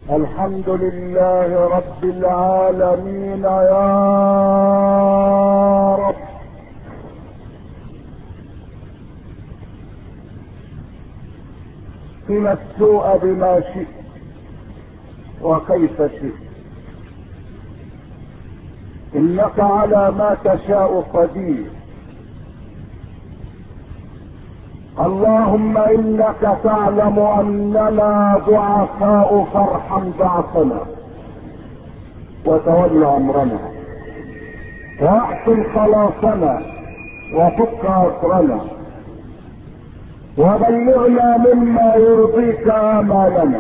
الحمد لله رب العالمين يا رب. قنا السوء بما شئت وكيف شئت، انك على ما تشاء قدير. اللهم انك تعلم اننا ضعفاء، فارحم ضعفنا وتول امرنا واحسن خلاصنا وفك اسرنا وبلغنا مما يرضيك امالنا.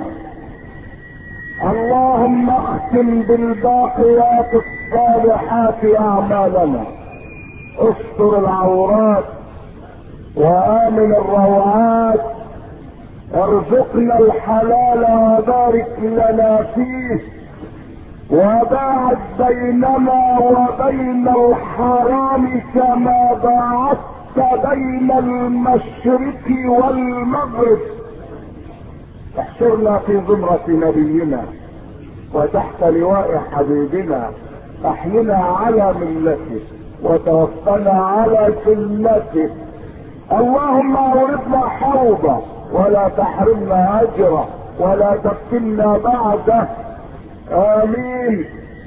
اللهم اختم بالباقيات الصالحات اعمالنا، استر العورات وآمن الروعات، ارزقنا الحلال وبارك لنا فيه، وباعد بيننا وبين الحرام كما باعدت بين المشرق والمغرب. احشرنا في زمرة نبينا وتحت لواء حبيبنا، احينا على ملته وتوفنا على سنته. اللهم اوردنا حوضه ولا تحرمنا اجره ولا تفتنا بعده. امين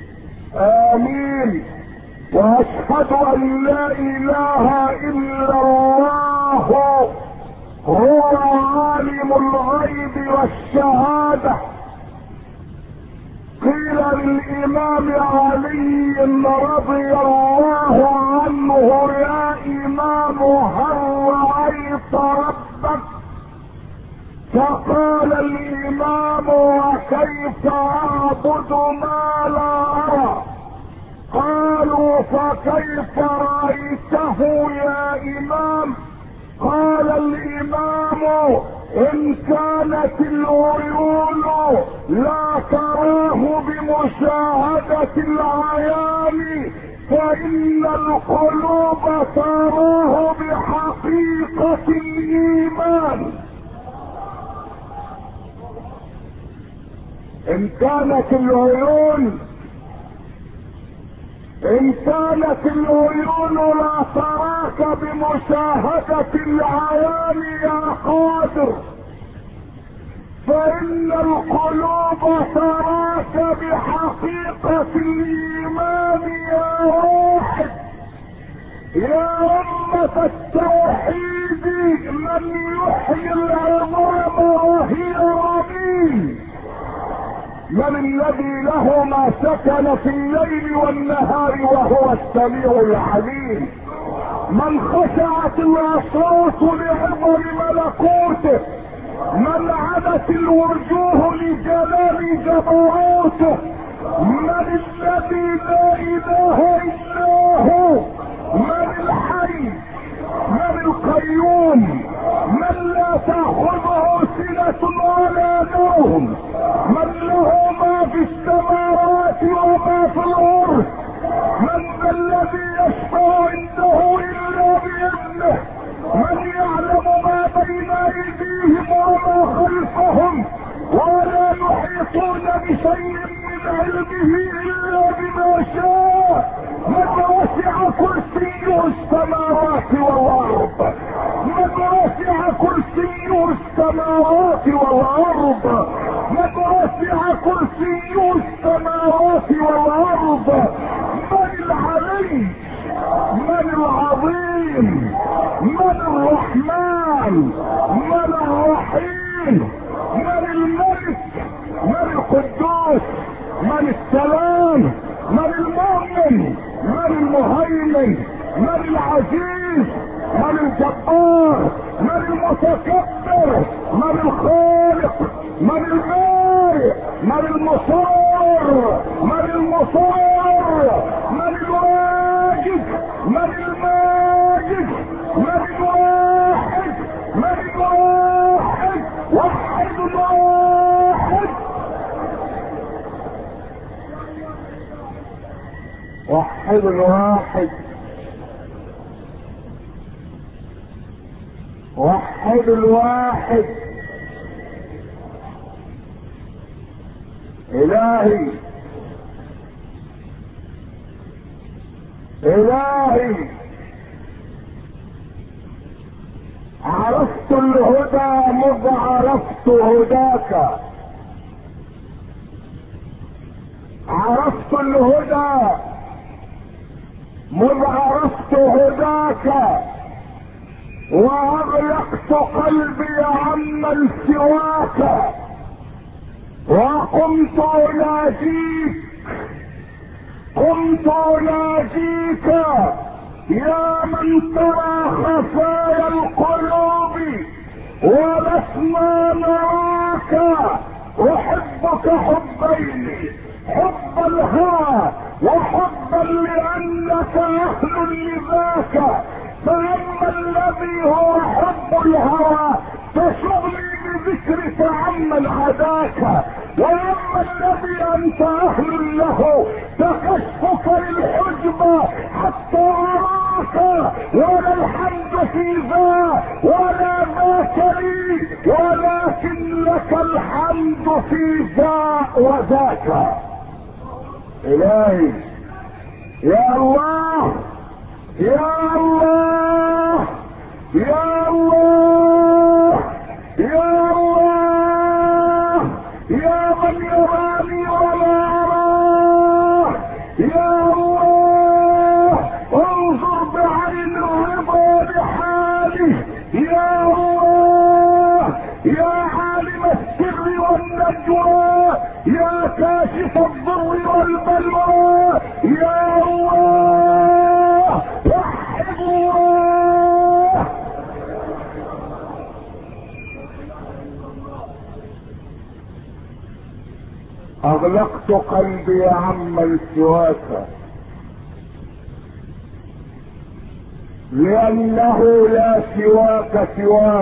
امين. واشهد ان لا اله الا الله هو عالم الغيب والشهاده. قيل للامام علي رضي الله عنه: يا امام هل رأيت ربك؟ فقال الامام: وكيف اعبد ما لا ارى؟ قالوا: فكيف رأيته يا امام؟ قال الامام: ان كانت العيون لا تراه بمشاهدة العيان، فان القلوب تراه بحقيقة الايمان. ان كانت العيون لا تراك بمشاهدة العيان يا قادر، فإن القلوب تراك بحقيقة الإيمان يا واحد. يا أمة التوحيد، من يحيي العظام وهي رميم؟ من الذي له ما سكن في الليل والنهار وهو السميع العليم؟ من خشعت الاصوات لعظم ملكوته؟ من عدت الوجوه لجلال جبروته؟ من الذي لا اله الا هو؟ من الحي؟ من القيوم؟ من لا تاخذه سنة ولا نوم؟ من له ما في السماوات وما في الارض؟ من ذا الذي يشفع عنده الا باذنه؟ من يعلم ما بين ايديهم وما خلفهم؟ ولا يحيطون بشيء من علمه الا بما شاء. من وسع كرسيه السماوات والارض، من وسع كرسيه السماوات والارض، من وسع كرسيه السماوات والارض. من العلي؟ من العظيم؟ من الرحمن؟ من الرحيم؟ من الملك؟ من القدوس؟ من السلام؟ من المؤمن؟ من المهيمن؟ من العزيز؟ من الجبار؟ من المتكبر؟ من الخالق؟ من البارئ؟ من المصور؟ من المصور؟ من الواجد؟ من الماجد؟ من الواحد؟ من الواحد؟ وحد الواحد. وحد الواحد. وحد الواحد. الهي الهي عرفت الهدى مذ عرفت هداك، عرفت الهدى مذ عرفت هداك، واغلقت قلبي عمن سواك، وقمت اناجيك، قمت اناجيك يا من ترى خفايا القلوب ولسنا نراك. احبك حبين، حب الهوى وحبا لانك اهل لذاك، فاما الذي هو حب الهوى فشغلي بذكرك عمن عداك، واما الذي انت اهل له فكشفك للحجب حتى اراك. ولا الحمد في ذا ولا ذاك لي، ولكن لك الحمد في ذا وذاك. الهي يا الله يا الله يا الله يا الله يا من يراني ولا اراه، يا الله انظر بعين الرضا لحالي، يا الله يا عالم السر والنجوى، يا كاشف الضر والبلوى، يا الله وحد الله. اغلقت قلبي عمن سواك، لانه لا سواك سواك.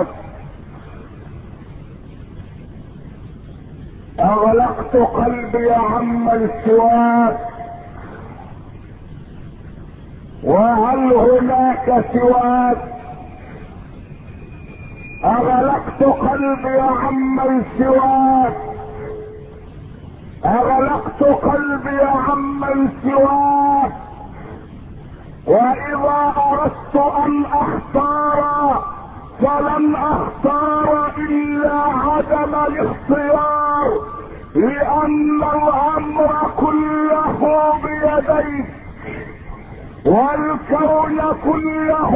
اغلقت قلبي عمن سواك، وهل هناك سواك؟ اغلقت قلبي عمن سواك، اغلقت قلبي عمن سواك. واذا اردت ان اختار فلن اختار الا عدم الاختيار، لان الامر كله بيديك والكون كله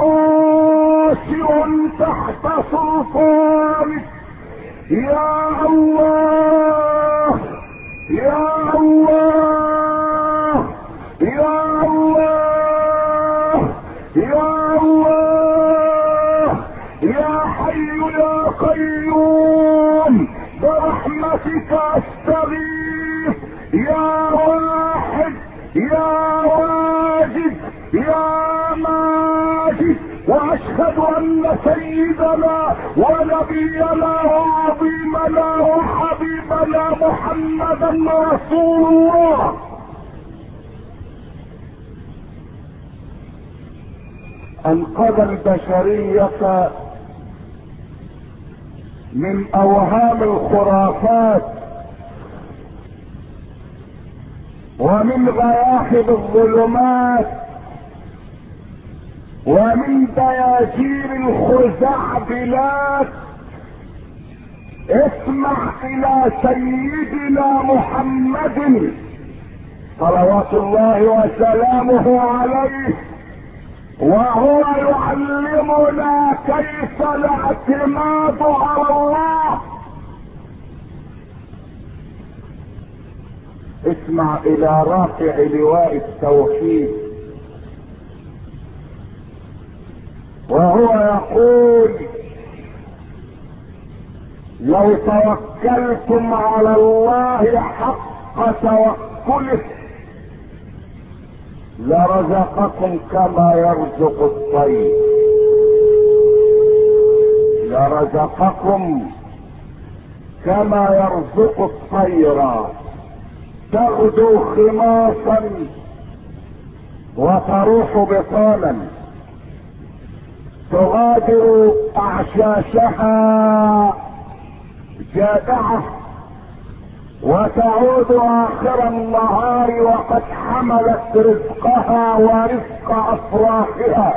خاشع تحت سلطانك. يا الله يا الله يا الله يا الله يا حي يا قيوم برحمتك استغيث، يا واحد يا واجد يا ماجد. واشهد ان سيدنا ونبينا وعظيمنا وحبيبنا محمدا رسول الله. انقذ البشرية من اوهام الخرافات ومن غياهب الظلمات ومن دياجير الخزعبلات. اسمع الى سيدنا محمد صلوات الله وسلامه عليه وهو يعلمنا كيف الاعتماد على الله. اسمع الى رافع لواء التوحيد وهو يقول: لو توكلتم على الله حق توكله لرزقكم كما يرزق الطير، لرزقكم كما يرزق الطير تغدو خماصا وتروح بطانا، تغادر اعشاشها جائعة وتعود اخر النهار وقد حملت رزقها ورزق افراخها.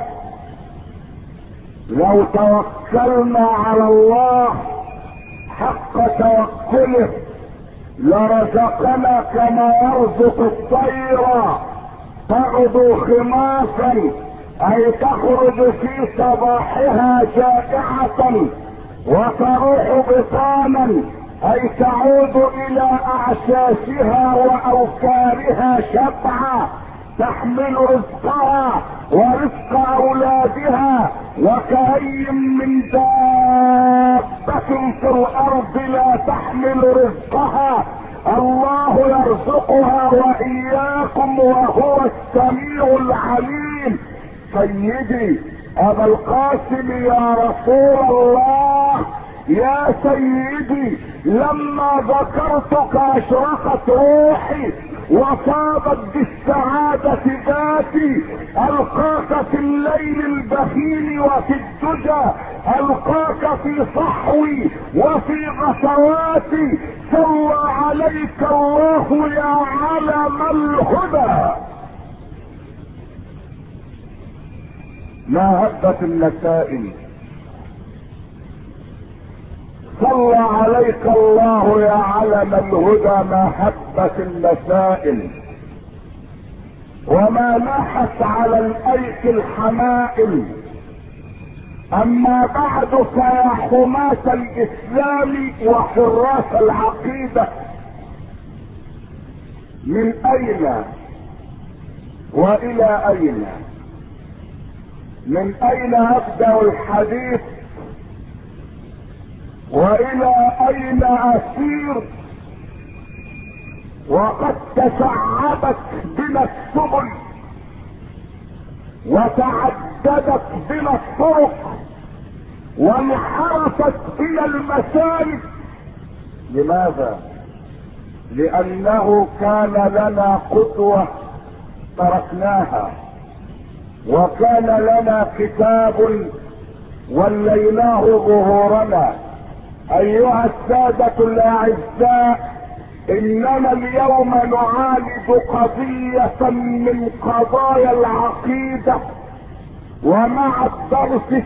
لو توكلنا على الله حق توكله لرزقنا كما يرزق الطير تغدو خماصا، اي تخرج في صباحها جائعة وتروح بطانا، اي تعود الى اعشاشها واوكارها شبعة تحمل رزقها ورزق اولادها. وكأي من دابة في الارض لا تحمل رزقها، الله يرزقها واياكم وهو السميع العليم. سيدي ابا القاسم يا رسول الله، يا سيدي لما ذكرتك اشرقت روحي وصابت بالسعادة ذاتي. القاك في الليل البهيم وفي الدجى، القاك في صحوي وفي غسواتي. صلى عليك الله يا علم الهدى. ما هبت النسائم. صلى عليك الله يا علم الهدى ما هبت النسائم وما ناحت على الايك الحمائم. اما بعد فيا حماة الاسلام وحراس العقيدة، من اين والى اين؟ من اين ابدأ الحديث والى اين اسير؟ وقد تشعبت بنا السبل وتعددت بنا الطرق وانحرفت بنا المسالك. لماذا؟ لانه كان لنا قدوة تركناها، وكان لنا كتاب وليناه ظهورنا. ايها السادة الاعزاء، اننا اليوم نعالج قضية من قضايا العقيدة، ومع الدرس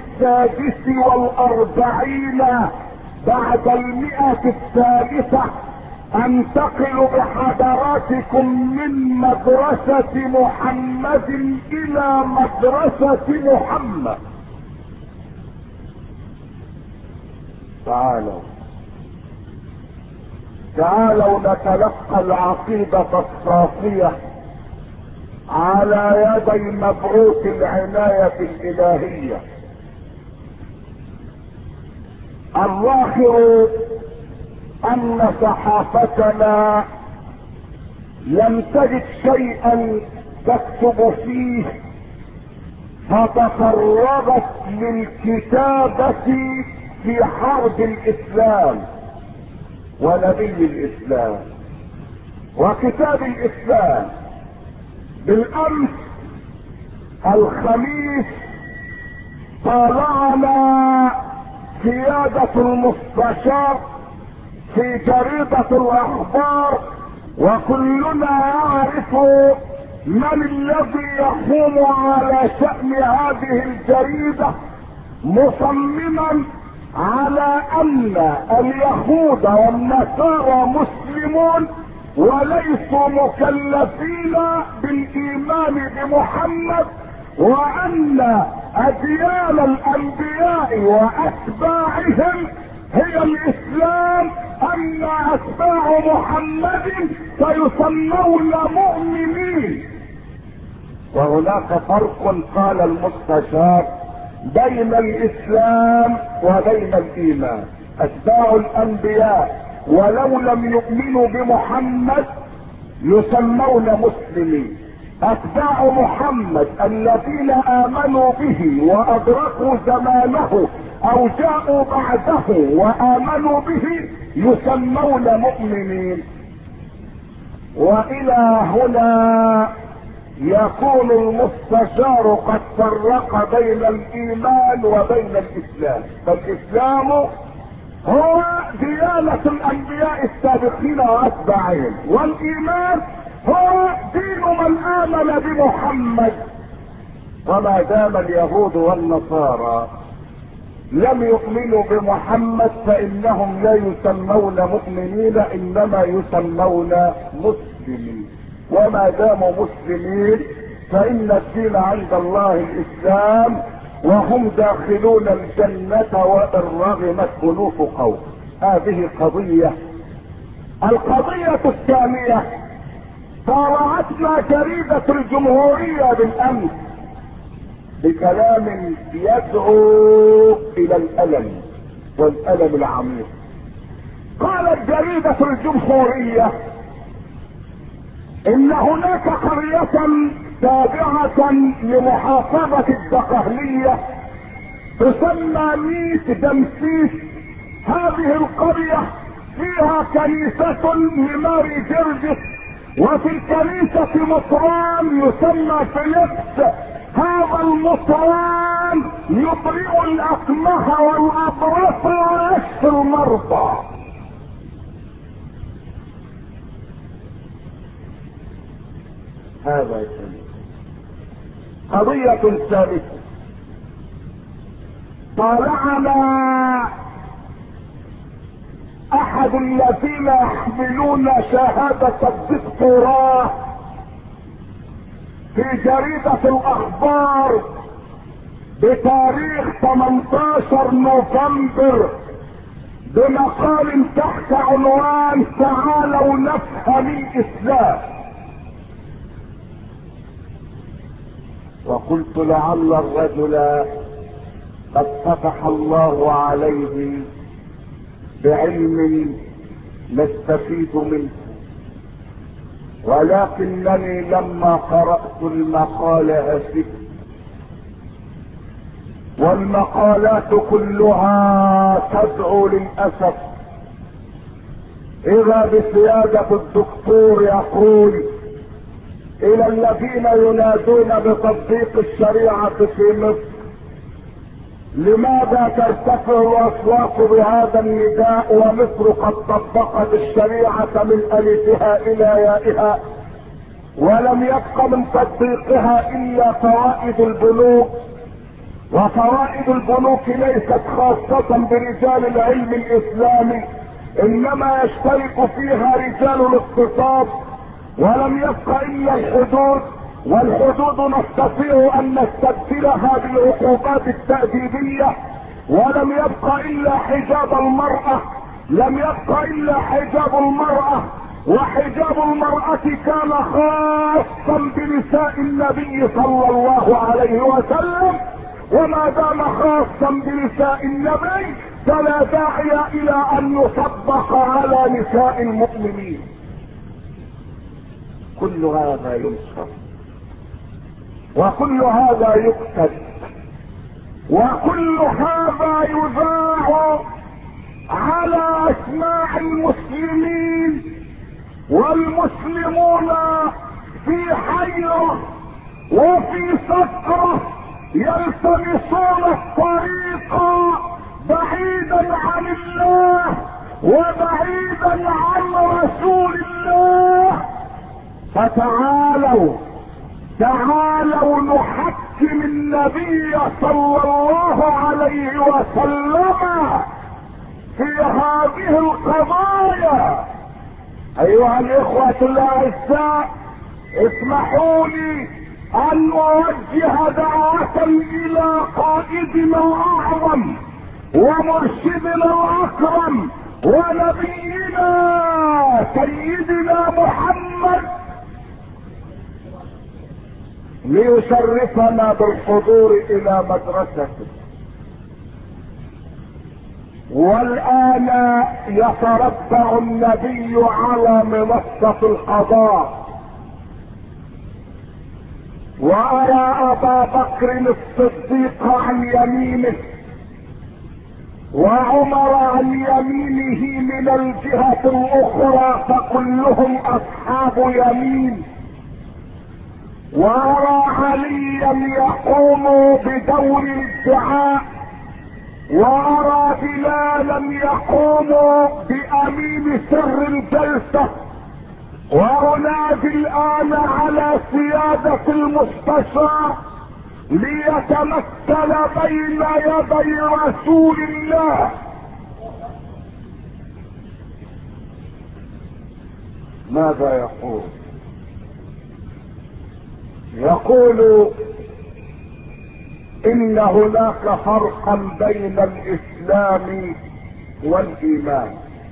46 بعد 100 انتقل بحضراتكم من مدرسة محمد الى مدرسة محمد. تعالوا نتلقى العقيدة الصافية على يدي مبعوث العناية الالهية. الظاهر ان صحافتنا لم تجد شيئا تكتب فيه فتفرغت للكتابة في حرب الاسلام ونبي الاسلام وكتاب الاسلام. بالامس الخميس طالعنا سيادة المستشار في جريدة الاخبار، وكلنا يعرف من الذي يقوم على شأن هذه الجريدة، مصمما على ان اليهود والنصارى مسلمون وليسوا مكلفين بالايمان بمحمد، وان اديان الانبياء واتباعهم هي الاسلام، ان اتباع محمد سيسمون مؤمنين. وهناك فرق قال المستشار بين الاسلام وبين الايمان. اتباع الانبياء ولو لم يؤمنوا بمحمد يسمون مسلمين، اتباع محمد الذين امنوا به وادركوا زمانه او جاءوا بعده وامنوا به يسمون مؤمنين. والى هنا يكون المستشار قد فرق بين الايمان وبين الاسلام. فالاسلام هو ديانة الانبياء السابقين واتباعهم، والايمان هو دين من امن بمحمد. وما دام اليهود والنصارى لم يؤمنوا بمحمد فانهم لا يسمون مؤمنين، انما يسمون مسلمين. وما داموا مسلمين فان الدين عند الله الاسلام، وهم داخلون الجنة وإن رغمت أنوف قوم. هذه قضية. القضية الثانية، طالعتنا جريدة الجمهورية بالأمس بكلام يدعو إلى الألم والألم العميق. قالت جريدة الجمهورية إن هناك قرية تابعة لمحافظة الدقهلية تسمى ميت دمسيس. هذه القرية فيها كنيسة لماري جرجس، وفي الكنيسة مطران يسمى فيليبس. هذا المطران يبرئ الأكمه والأبرص ويشفي المرضى. هذا يسمى. قضية ثالثة، طالعنا احد الذين يحملون شهادة الدكتوراه في جريدة الاخبار بتاريخ 18 نوفمبر بمقال تحت عنوان تعالوا نفهم الاسلام. وقلت لعل الرجل قد فتح الله عليه بعلم نستفيد منه، ولكنني لما قرأت المقال أسفت. والمقالات كلها تدعو للأسف إذا بسيادة الدكتور يقول إلى الذين ينادون بتطبيق الشريعة في مصر: لماذا ترتفع الاصوات بهذا النداء ومصر قد طبقت الشريعة من الفها الى يائها، ولم يبق من تطبيقها الا فوائد البنوك، وفوائد البنوك ليست خاصة برجال العلم الاسلامي، انما يشترك فيها رجال الاقتصاد، ولم يبق الا الحدود، والحدود نستطيع ان نستبدلها بالعقوبات التأديبية، ولم يبق الا حجاب المرأة، لم يبق الا حجاب المرأة، وحجاب المرأة كان خاصا بنساء النبي صلى الله عليه وسلم، وما دام خاصا بنساء النبي فلا داعي الى ان يطبق على نساء المؤمنين. كل هذا ينصر، وكل هذا يكتب، وكل هذا يذاع على اسماع المسلمين، والمسلمون في حيرة وفي سكرة يلتمسون الطريق بعيدا عن الله وبعيدا عن رسول الله. فتعالوا نحكم النبي صلى الله عليه وسلم في هذه القضايا. ايها الاخوة الاعزاء، اسمحوا لي ان اوجه دعوة الى قائدنا الاعظم ومرشدنا الاكرم ونبينا سيدنا محمد ليشرفنا بالحضور الى مدرسته. والان يتربع النبي على منصة القضاء، وارى ابا بكر الصديق عن يمينه وعمر عن يمينه من الجهة الاخرى، فكلهم اصحاب يمين، وارى عليا يقوم بدور الدعاء وارى بلالا يقوم بامين سر الجلسة، وانادي الان على سيادة المستشار ليتمثل بين يدي رسول الله. ماذا يقول؟ يقول ان هناك فرقا بين الاسلام والايمان،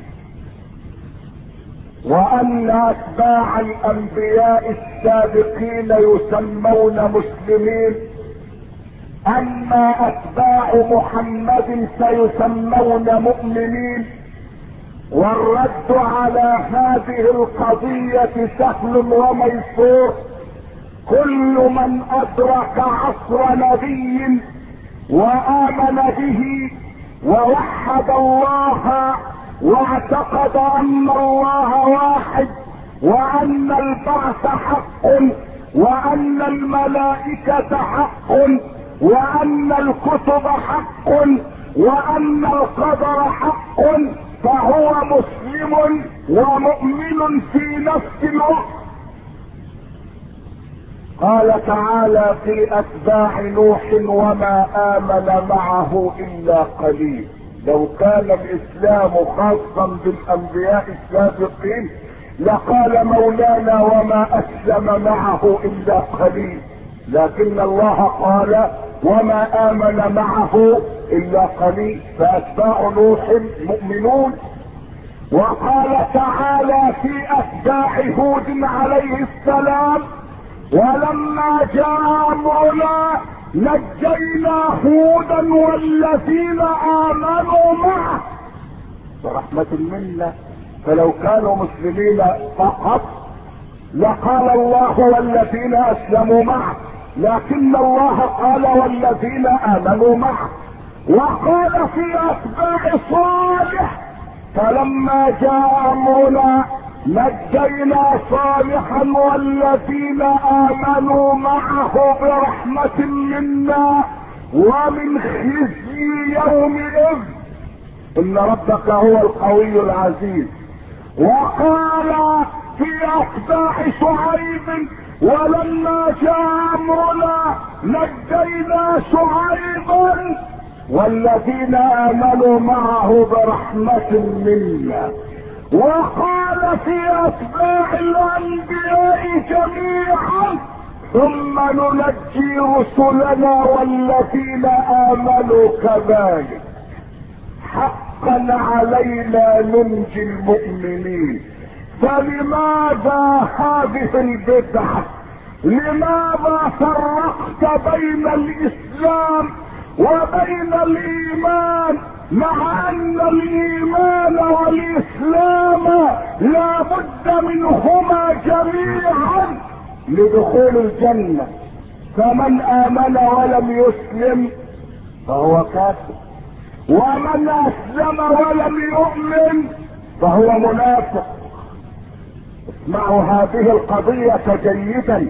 وان اتباع الانبياء السابقين يسمون مسلمين، اما اتباع محمد سيسمون مؤمنين. والرد على هذه القضية سهل وميسور. كل من ادرك عصر نبي وامن به ووحد الله واعتقد ان الله واحد، وان البعث حق، وان الملائكة حق، وان الكتب حق، وان القدر حق، فهو مسلم ومؤمن في نفس الوقت. قال تعالى في اتباع نوح وما امن معه الا قليل. لو كان الاسلام خاصا بالانبياء السابقين لقال مولانا وما اسلم معه الا قليل، لكن الله قال وما امن معه الا قليل، فاتباع نوح مؤمنون. وقال تعالى في اتباع هود عليه السلام ولما جاء امرنا نجينا هودا والذين امنوا معه برحمة منا. فلو كانوا مسلمين فقط لقال الله والذين اسلموا معه، لكن الله قال والذين امنوا معه. وقال في اتباع صالح فلما جاء امرنا نجينا صالحا والذين امنوا معه برحمة منا ومن خزي يومئذ ان ربك هو القوي العزيز. وقال في اتباع شعيب ولما جاء امرنا نجينا شعيبا والذين امنوا معه برحمة منا. وقال في اتباع الانبياء جميعا ثم ننجي رسلنا والذين امنوا كذلك حقا علينا ننجي المؤمنين. فلماذا هذه البدعة؟ لماذا فرقت بين الاسلام وبين الايمان، مع ان الايمان والاسلام لا بد منهما جميعا لدخول الجنة؟ فمن امن ولم يسلم فهو كافر، ومن اسلم ولم يؤمن فهو منافق. اسمعوا هذه القضية جيدا،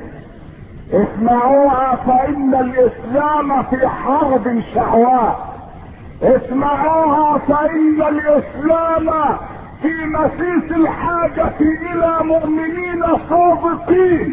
اسمعوها، فان الاسلام في حرب شهوات. اسمعوها فان الاسلام في مسيس الحاجة الى مؤمنين صادقين.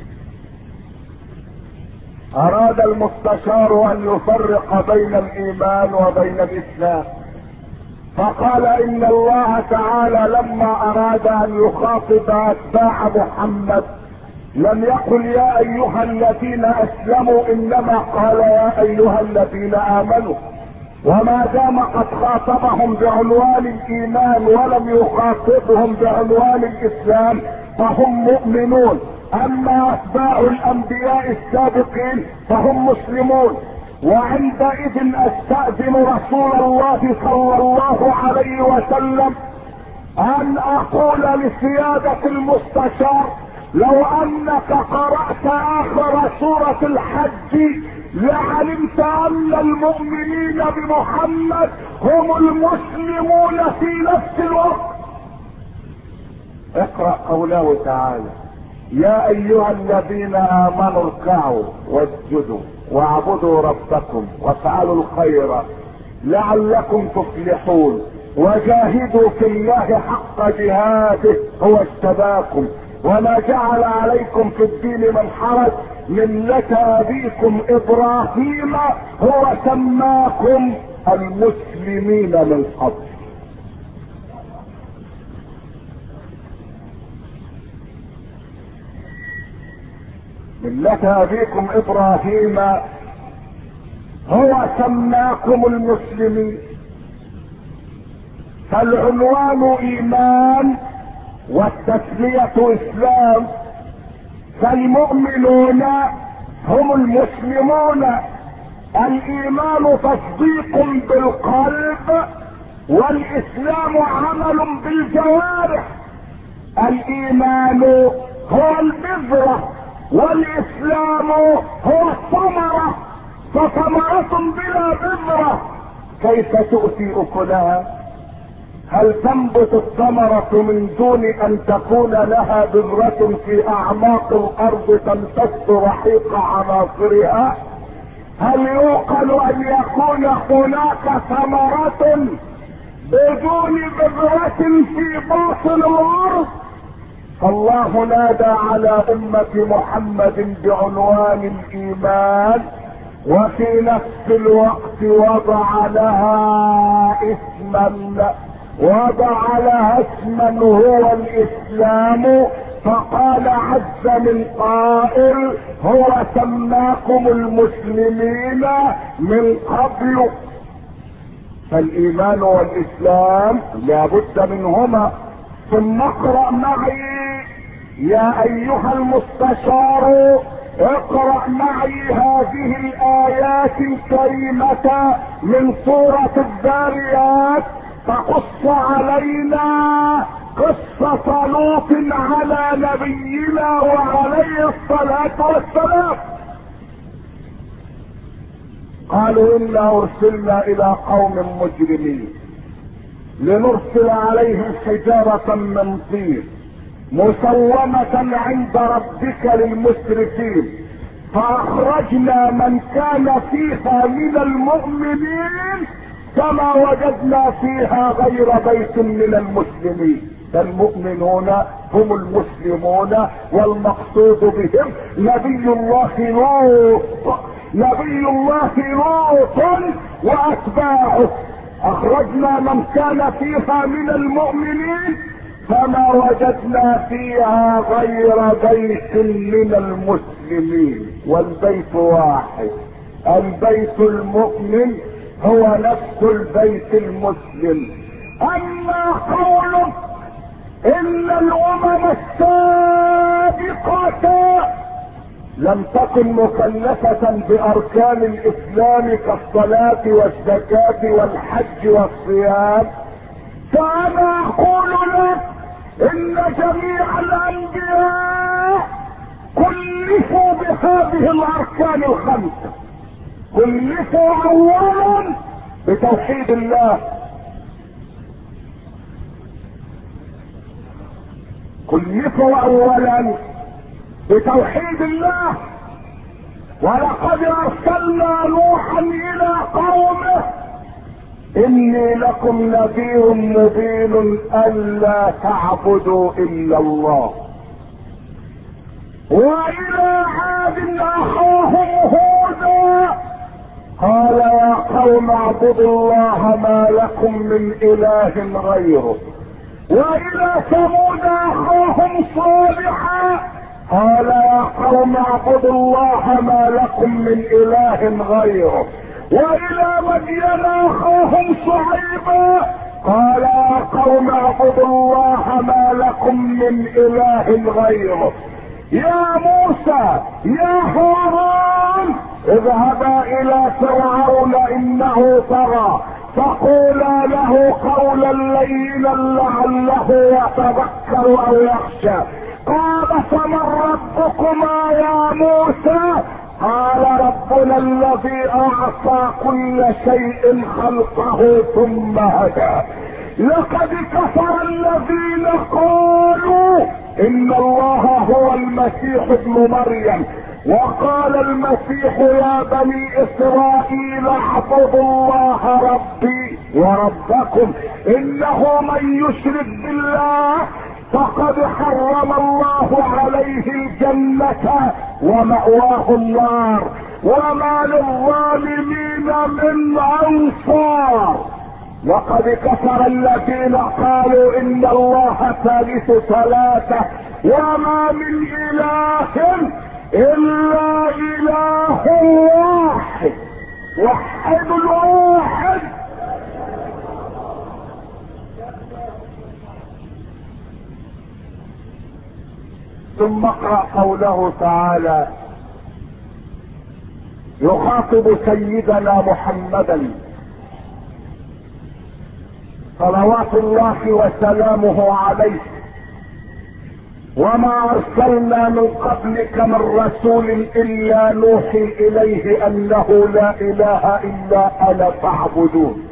اراد المستشار ان يفرق بين الايمان وبين الاسلام، فقال ان الله تعالى لما اراد ان يخاطب اتباع محمد لم يقل يا ايها الذين اسلموا، انما قال يا ايها الذين امنوا. وما دام قد خاطبهم بعنوان الايمان ولم يخاطبهم بعنوان الاسلام فهم مؤمنون. اما اتباع الانبياء السابقين فهم مسلمون. وعندئذ استأذن رسول الله صلى الله عليه وسلم ان اقول لسيادة المستشار لو انك قرأت اخر سورة الحج لعلمت ان المؤمنين بمحمد هم المسلمون في نفس الوقت. اقرأ قوله تعالى يا ايها الذين امنوا اركعوا واسجدوا واعبدوا ربكم وافعلوا الخير لعلكم تفلحون. وجاهدوا في الله حق جهاده هو اجتباكم وما جعل عليكم في الدين من حرج ملة ابيكم ابراهيم هو سماكم المسلمين من قبل. ملة ابيكم ابراهيم هو سماكم المسلمين. فالعنوان ايمان والتسمية اسلام. فالمؤمنون هم المسلمون. الايمان تصديق بالقلب والاسلام عمل بالجوارح. الايمان هو البذرة والاسلام هو الثمرة. فثمرة بلا بذرة كيف تؤتي اكلها؟ هل تنبت الثمرة من دون ان تكون لها بذرة في اعماق الارض تمتص رحيق عناصرها؟ هل يوقن ان يكون هناك ثمرة بدون بذرة في باطن الارض؟ الله نادى على امة محمد بعنوان الايمان وفي نفس الوقت وضع لها اسما هو الاسلام. فقال عز من قائل هو سماكم المسلمين من قبل. فالايمان والاسلام لابد منهما. ثم اقرأ معي يا ايها المستشار، اقرأ معي هذه الايات الكريمة من سورة الذاريات تقص علينا قصة لوط على نبينا وعليه الصلاة والسلام. قالوا انا ارسلنا الى قوم مجرمين لنرسل عليهم حجارة من طين مسومة عند ربك للمسرفين فاخرجنا من كان فيها من المؤمنين كما وجدنا فيها غير بيت من المسلمين. فالمؤمنون هم المسلمون والمقصود بهم نبي الله لوط واتباعه. اخرجنا من كان فيها من المؤمنين فما وجدنا فيها غير بيت من المسلمين. والبيت واحد، البيت المؤمن هو نفس البيت المسلم. اما قولك ان الامم السابقة لم تكن مكلفة باركان الاسلام كالصلاة والزكاة والحج والصيام، فانا اقول لك ان جميع الانبياء كلفوا بهذه الاركان الخمسة. كلفوا اولا بتوحيد الله، كلفوا اولا بتوحيد الله. ولقد ارسلنا نوحا الى قومه اني لكم نذير مبين الا تعبدوا الا الله. والى عاد اخاهم هودا قال يا قوم اعبدوا الله ما لكم من اله غيره. والى ثمود اخاهم صالحا قال يا قوم اعبدوا الله ما لكم من اله غيره. والى مدين اخاهم شعيبا قال يا قوم اعبدوا الله ما لكم من اله غيره. يا موسى يا هارون اذهبا الى فرعون انه طغى فقولا له قولا لينا لعله يتذكر او يخشى. قال فمن ربكما يا موسى؟ قال ربنا الذي اعطى كل شيء خلقه ثم هدى. لقد كفر الذين قالوا ان الله هو المسيح ابن مريم وقال المسيح يا بني اسرائيل اعبدوا الله ربي وربكم انه من يشرك بالله فقد حرم الله عليه الجنة ومأواه النار وما للظالمين من انصار. وقد كفر الذين قالوا ان الله ثالث ثلاثة وما من اله الا اله واحد. وحد الواحد. ثم اقرأ قوله تعالى يخاطب سيدنا محمدا صلوات الله وسلامه عليه: وما ارسلنا من قبلك من رسول الا نوحي اليه انه لا اله الا انا فاعبدون.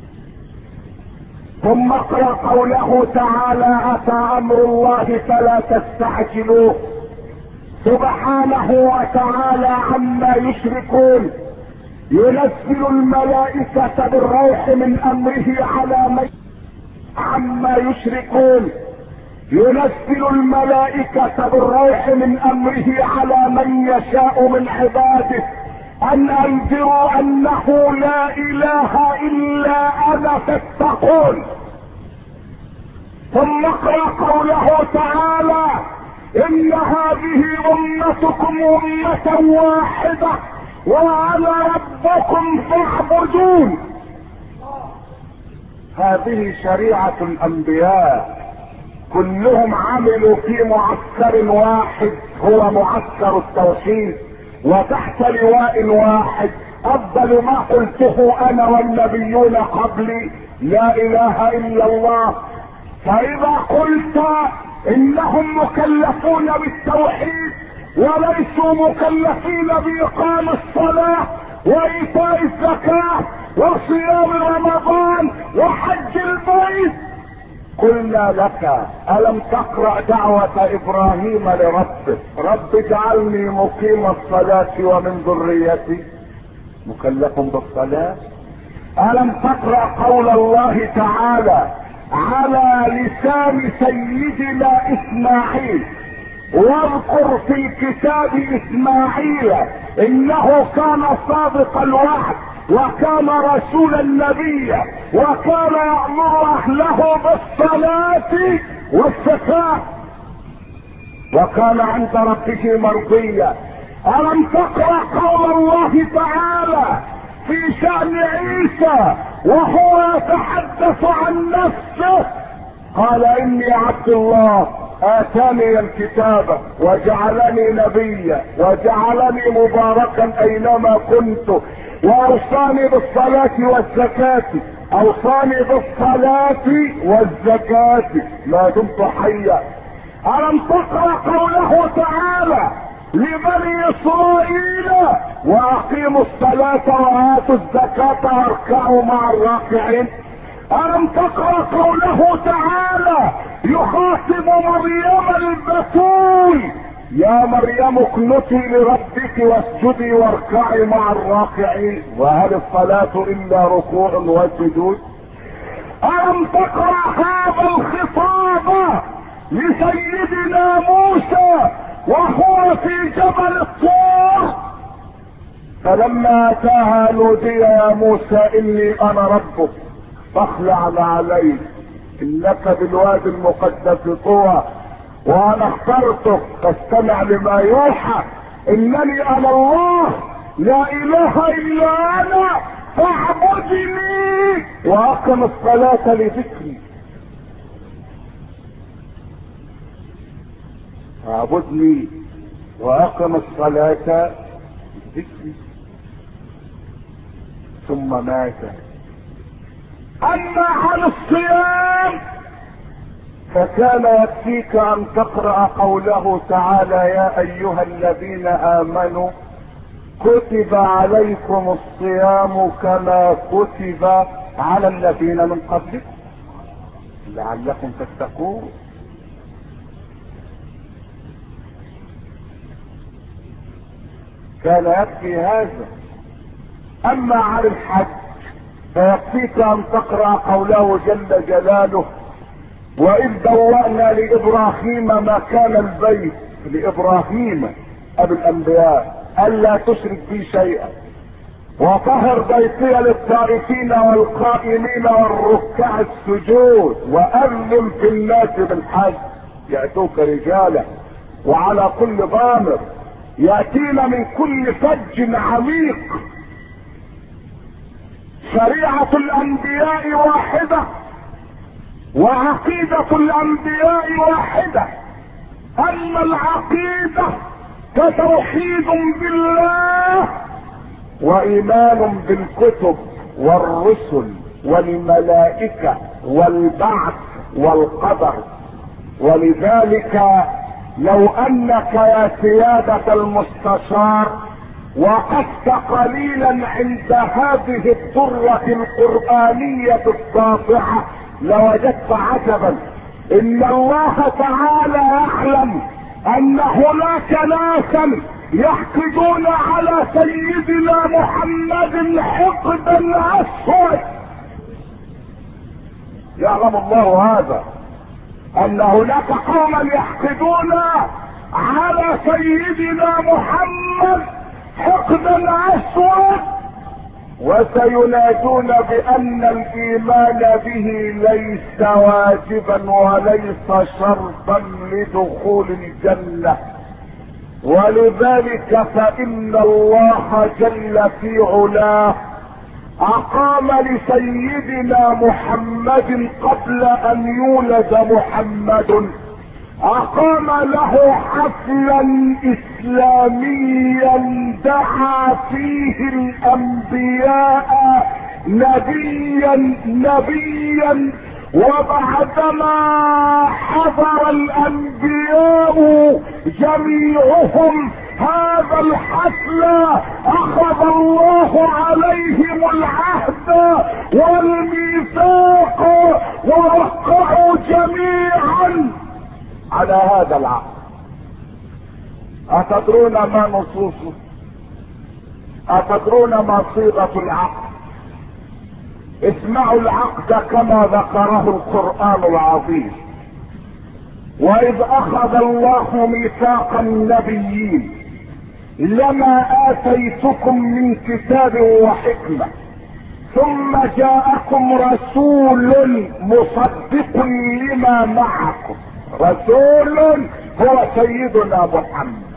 ثم اقرأ قوله تعالى: اتى امر الله فلا تستعجلوه سبحانه وتعالى عما يشركون. ينزل الملائكة بالروح من امره على من عما يشركون. ينزل الملائكة بالروح من امره على من يشاء من عباده ان انذروا انه لا اله الا انا فاتقون. ثم اقرأ قوله تعالى: ان هذه امتكم امة واحدة وانا ربكم فاعبدون. هذه شريعة الانبياء، كلهم عملوا في معسكر واحد هو معسكر التوحيد، وتحت لواء واحد. افضل ما قلته انا والنبيون قبلي: لا اله الا الله. فاذا قلت انهم مكلفون بالتوحيد وليسوا مكلفين باقام الصلاة وايتاء الزكاة وصيام رمضان وحج البيت، قلنا لك: الم تقرأ دعوة ابراهيم لربه: رب اجعلني مقيم الصلاة ومن ذريتي؟ مكلف بالصلاة. الم تقرأ قول الله تعالى على لسان سيدنا اسماعيل: واذكر في الكتاب اسماعيل انه كان صادق الوعد وكان رسولا نبيا وكان يأمر اهله بالصلاة والزكاة وكان عند ربه مرضيا. الم تقرأ قول الله تعالى في شأن عيسى وهو يتحدث عن نفسه: قال اني عبد الله اتاني الكتاب وجعلني نبيا وجعلني مباركا اينما كنت واوصاني بالصلاة والزكاة. اوصاني بالصلاة والزكاة ما دمت حيا. الم تقرأ قوله تعالى لبني اسرائيل: واقيموا الصلاة واتوا الزكاة واركعوا مع الراكعين. الم تقرأ قوله تعالى يخاطب مريم البتول: يا مريم اقنتي لربك واسجدي واركعي مع الراكعين. وهل الصلاة الا ركوع وسجود؟ الم تقرأ هذا الخطاب لسيدنا موسى وهو في جبل الطور: فلما اتاها نودي يا موسى اني انا ربك فاخلع عليك انك بالوادي المقدس طوى وانا اخترتك فاستمع لما يوحى انني انا الله لا اله الا انا فاعبدني واقم الصلاة لذكري. اعبدني واقم الصلاة لذكري. ثم مات. اما عن الصيام فكان يكفيك ان تقرأ قوله تعالى: يا ايها الذين امنوا كتب عليكم الصيام كما كتب على الذين من قبلكم لعلكم تتقون. كان يكفي هذا. اما عن الحج فيكفيك ان تقرأ قوله جل جلاله: واذ بوأنا لابراهيم مكان البيت، لابراهيم ابي الانبياء، الا تشرك بي شيئا وطهر بيتي للطائفين والقائمين والركع السجود واذن في الناس بالحج ياتوك رجالا وعلى كل ضامر ياتين من كل فج عميق. شريعة الانبياء واحدة وعقيدة الانبياء واحدة. اما العقيدة فتوحيد بالله وايمان بالكتب والرسل والملائكة والبعث والقدر. ولذلك لو انك يا سيادة المستشار وقفت قليلا عند هذه الدرة القرآنية الساطعة لوجدت عجبا. ان الله تعالى يعلم ان هناك ناسا يحقدون على سيدنا محمد حقدا اسود. يعلم الله هذا، ان هناك قوما يحقدون على سيدنا محمد حقدا اسود، وسينادون بان الايمان به ليس واجبا وليس شرطا لدخول الجنة. ولذلك فان الله جل في علاه اقام لسيدنا محمد قبل ان يولد محمد، اقام له حفلا اسلاميا دعا فيه الانبياء نبيا وبعدما حضر الانبياء جميعهم هذا الحفل اخذ الله عليهم العهد والميثاق ووقعوا جميعا على هذا العقد. اتدرون ما نصوصه؟ اتدرون ما صيغة العقد؟ اسمعوا العقد كما ذكره القرآن العظيم: واذ اخذ الله ميثاق النبيين لما اتيتكم من كتاب وحكمة ثم جاءكم رسول مصدق لما معكم. رسول هو سيدنا محمد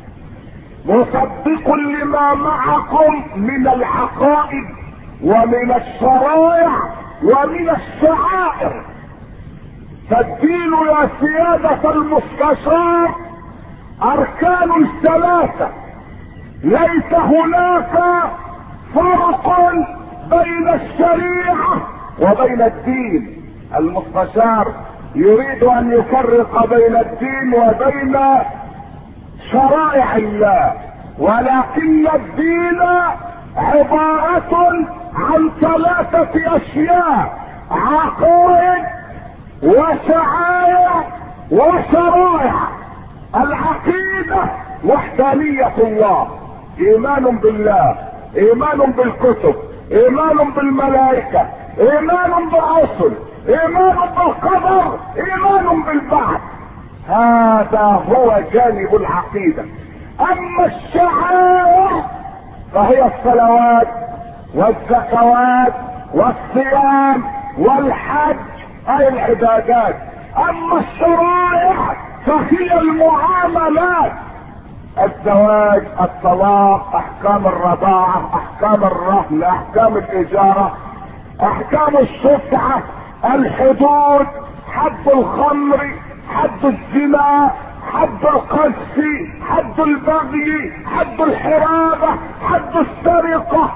مصدق لما معكم من العقائد ومن الشرائع ومن الشعائر. فالدين يا سيادة المستشار اركان ثلاثة، ليس هناك فرق بين الشريعة وبين الدين. المستشار يريد ان يفرق بين الدين وبين شرائع الله، ولكن الدين عبارة عن ثلاثة اشياء: عقائد وشعائر وشرائع. العقيدة وحدانية الله، ايمان بالله، ايمان بالكتب، ايمان بالملائكة، ايمان بالرسل، ايمان بالقدر، ايمان بالبعث. هذا هو جانب العقيدة. اما الشعائر فهي الصلوات والزكوات والصيام والحج اي العبادات. اما الشرائع فهي المعاملات: الزواج، الطلاق، احكام الرضاعة، احكام الرهن، احكام الاجارة، احكام الشفعة، الحدود، حد الخمر، حد الزنا، حد القذف، حد البغي، حد الحرابة، حد السرقة،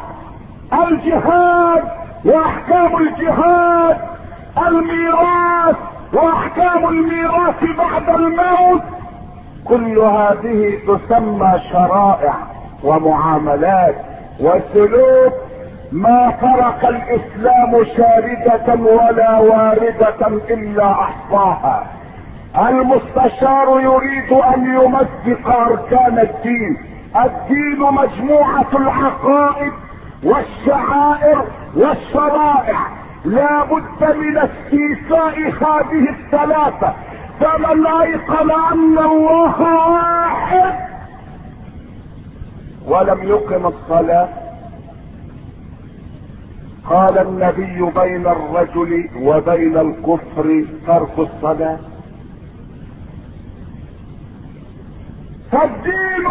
الجهاد واحكام الجهاد، الميراث واحكام الميراث بعد الموت. كل هذه تسمى شرائع ومعاملات وسلوك ما ترك الاسلام شاردة ولا واردة الا احصاها. المستشار يريد ان يمزق اركان الدين الدين مجموعة العقائد والشعائر والشرائع، لا بد من استيفاء هذه الثلاثة. فمن ايقن ان الله واحد ولم يقم الصلاة، قال النبي بين الرجل وبين الكفر ترك الصلاة. فالدين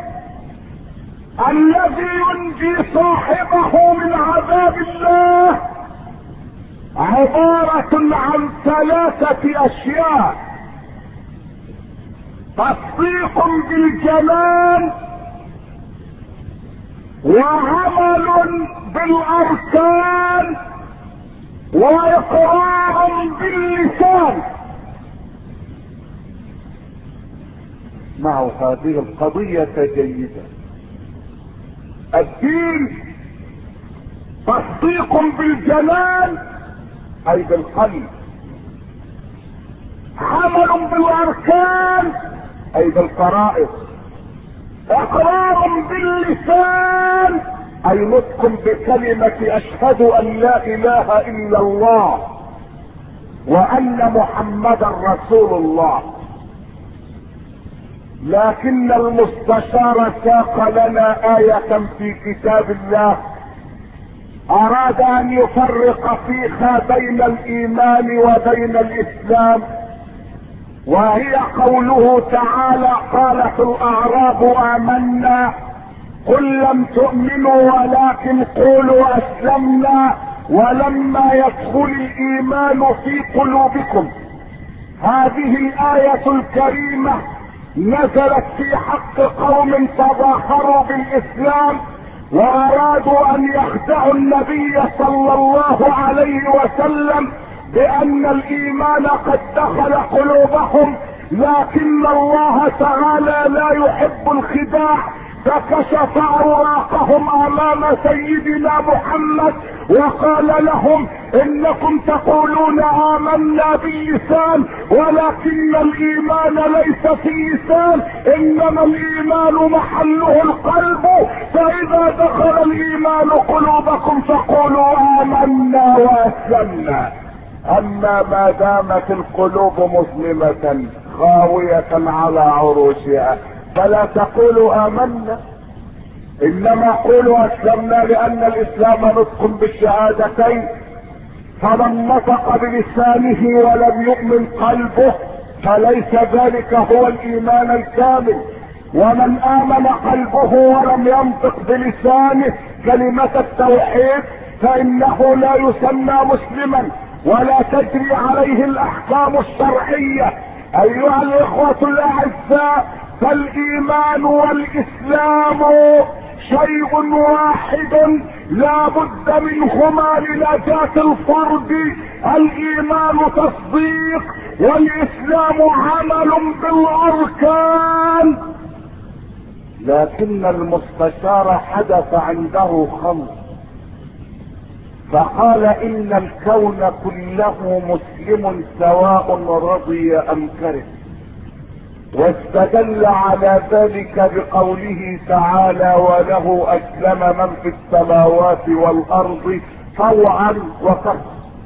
الذي ينجي صاحبه من عذاب الله عبارة عن ثلاثة اشياء: تصديق بالجنان، وعمل بالاركان، واقرار باللسان. معه هذه القضية جيدة. الدين تصديق بالجنان اي بالقلب، عمل بالاركان اي بالفرائض، اقرار باللسان اي نطق بكلمة اشهد ان لا اله الا الله وان محمدا رسول الله. لكن المستشار ساق لنا آية في كتاب الله اراد ان يفرق فيها بين الايمان وبين الاسلام، وهي قوله تعالى: قالت الاعراب امنا قل لم تؤمنوا ولكن قولوا اسلمنا ولما يدخل الايمان في قلوبكم. هذه الاية الكريمة نزلت في حق قوم تظاهروا بالاسلام وارادوا ان يخدعوا النبي صلى الله عليه وسلم بان الايمان قد دخل قلوبهم، لكن الله تعالى لا يحب الخداع، فكشف اوراقهم امام سيدنا محمد وقال لهم: انكم تقولون امنا باللسان ولكن الايمان ليس في اللسان، انما الايمان محله القلب، فاذا دخل الايمان قلوبكم فقولوا امنا واسلمنا. اما ما دامت القلوب مظلمة خاوية على عروشها فلا تقولوا امنا، انما قولوا اسلمنا، لان الاسلام نطق بالشهادتين. فمن نطق بلسانه ولم يؤمن قلبه فليس ذلك هو الايمان الكامل، ومن امن قلبه ولم ينطق بلسانه كلمة التوحيد فانه لا يسمى مسلما ولا تجري عليه الاحكام الشرعية. ايها الاخوة الاعزاء، فالايمان والاسلام شيء واحد لا بد منهما لنجاة الفرد. الايمان تصديق والاسلام عمل بالاركان. لكن المستشار حدث عنده خلط، فقال: ان الكون كله مسلم سواء رضي ام كره، واستدل على ذلك بقوله تعالى: وله اسلم من في السماوات والارض طوعا وكرها.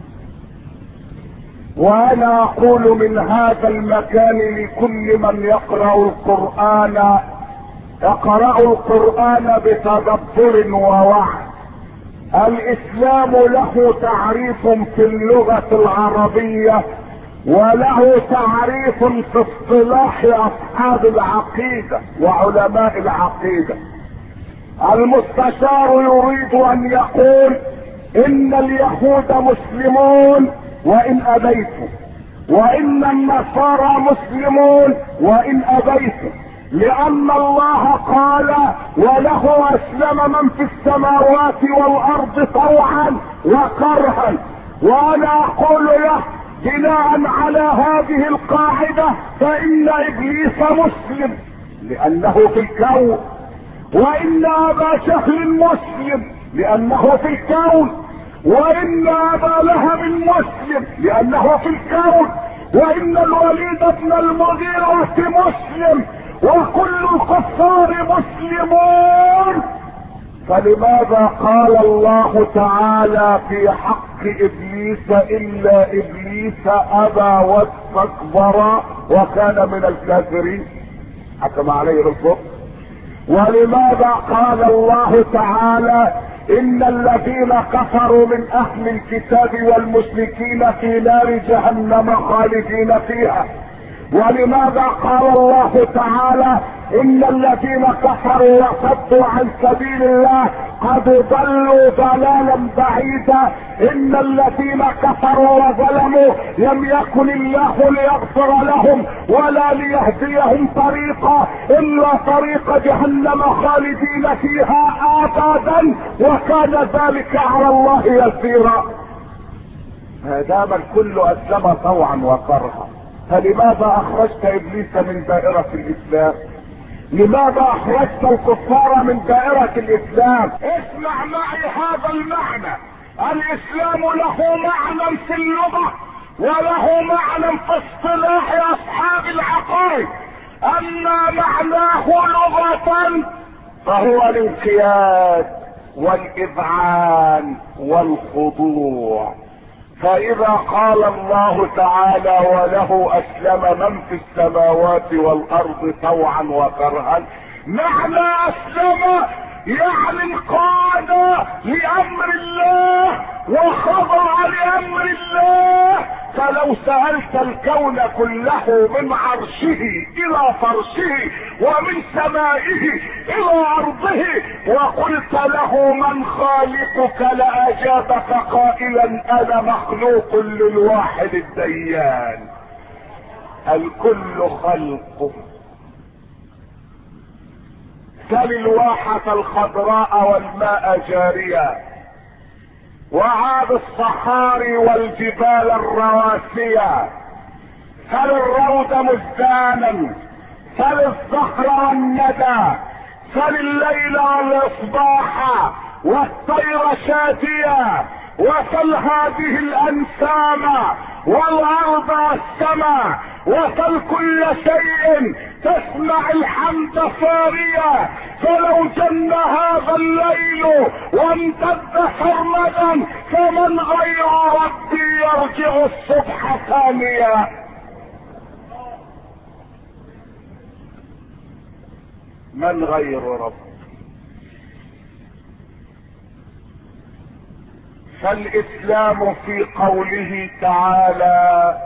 وانا اقول من هذا المكان لكل من يقرأ القرآن: اقرأوا القرآن بتدبر ووعي. الاسلام له تعريف في اللغة العربية وله تعريف في اصطلاح اصحاب العقيدة وعلماء العقيدة. المستشار يريد ان يقول ان اليهود مسلمون وان ابيتم، وان النصارى مسلمون وان ابيتم، لان الله قال: وله اسلم من في السماوات والارض طوعا وكرها. وانا اقول له بناء على هذه القاعدة فان ابليس مسلم لانه في الكون، وان ابا جهل مسلم لانه في الكون، وان ابا لهب مسلم لانه في الكون، وان الوليد بن المغيرة مسلم، وكل الكفار الكفار مسلمون، فلماذا قال الله تعالى في حق ابليس الا ابليس ابى واستكبر وكان من الكافرين؟ حكم عليه بالكفر. ولماذا قال الله تعالى ان الذين كفروا من اهل الكتاب والمشركين في نار جهنم خالدين فيها؟ ولماذا قال الله تعالى ان الذين كفروا وصدوا عن سبيل الله قد ضلوا ضلالا بعيدا؟ ان الذين كفروا وظلموا لم يكن الله ليغفر لهم ولا ليهديهم طريقا الا طريق جهنم خالدين فيها ابدا وكان ذلك على الله يسيرا. ما دام الكل اسلم طوعا وكرها، فلماذا اخرجت ابليس من دائرة الاسلام؟ لماذا اخرجت الكفار من دائرة الاسلام؟ اسمع معي هذا المعنى. الاسلام له معنى في اللغة وله معنى في اصطلاح اصحاب العقائد. اما معناه لغة فهو الانقياد والاذعان والخضوع. فاذا قال الله تعالى وله اسلم من في السماوات والارض طوعا وكرها، معنى اسلم يعني انقاد لامر الله وخضع لامر الله. فلو سألت الكون كله من عرشه الى فرشه ومن سمائه الى ارضه وقلت له من خالقك لاجابك قائلا انا مخلوق للواحد الديان. الكل خلقه. سل الواحة الخضراء والماء جاريا وعاد الصحاري والجبال الرواسية، سل الروض مزدانا، سل الزهر والندى، سل الليل والاصباح والطير شادية، وسل هذه الانسام والارض والسماء، وسل كل شيء تسمع الحمد صاريا. فلو جن هذا الليل وامتد سرمدا فمن غير ربي يرجع الصبح ثانيا. من غير ربي؟ فالاسلام في قوله تعالى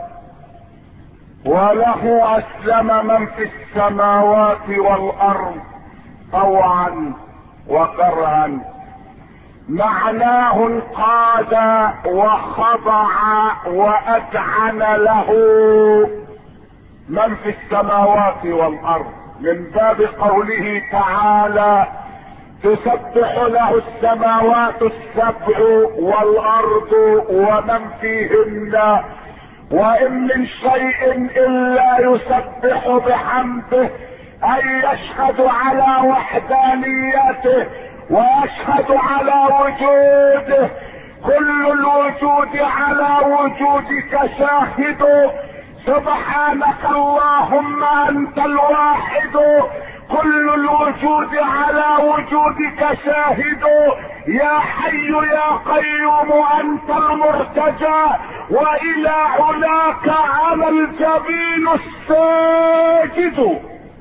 وله اسلم من في السماوات والارض طوعا وكرها، معناه انقاد وخضع واذعن له من في السماوات والارض، من باب قوله تعالى تسبح له السماوات السبع والارض ومن فيهن وان من شيء الا يسبح بحمده، اي يشهد على وحدانيته ويشهد على وجوده. كل الوجود على وجودك شاهد، سبحانك اللهم انت الواحد. كل الوجود على وجودك شاهد، يا حي يا قيوم انت المرتجى، والى علاك على الجبين الساجد.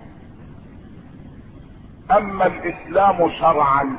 اما الاسلام شرعا،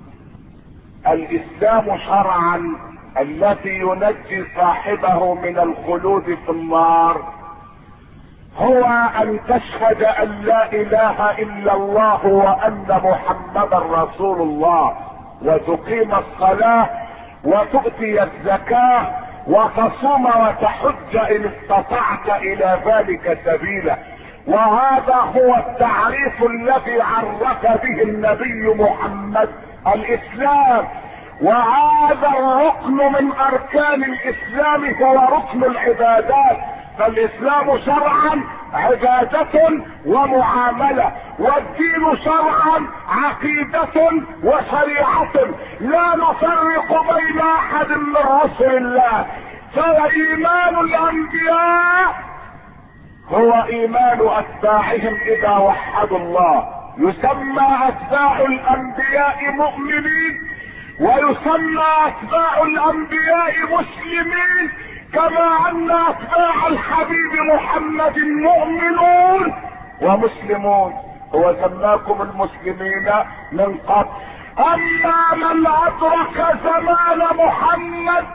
الاسلام شرعا الذي ينجي صاحبه من الخلود في النار هو ان تشهد ان لا اله الا الله وان محمدا رسول الله، وتقيم الصلاة وتؤتي الزكاة وتصوم وتحج ان استطعت الى ذلك سبيلا. وهذا هو التعريف الذي عرف به النبي محمد الاسلام، وهذا الركن من اركان الاسلام هو ركن العبادات. فالاسلام شرعا عبادة ومعاملة، والدين شرعا عقيدة وشريعة، لا نفرق بين احد من رسل الله. فايمان الانبياء هو ايمان اتباعهم اذا وحدوا الله، يسمى اتباع الانبياء مؤمنين، ويسمى اتباع الانبياء مسلمين، كما ان اتباع الحبيب محمد مؤمنون ومسلمون. هو سماكم المسلمين من قبل. اما من ادرك زمان محمد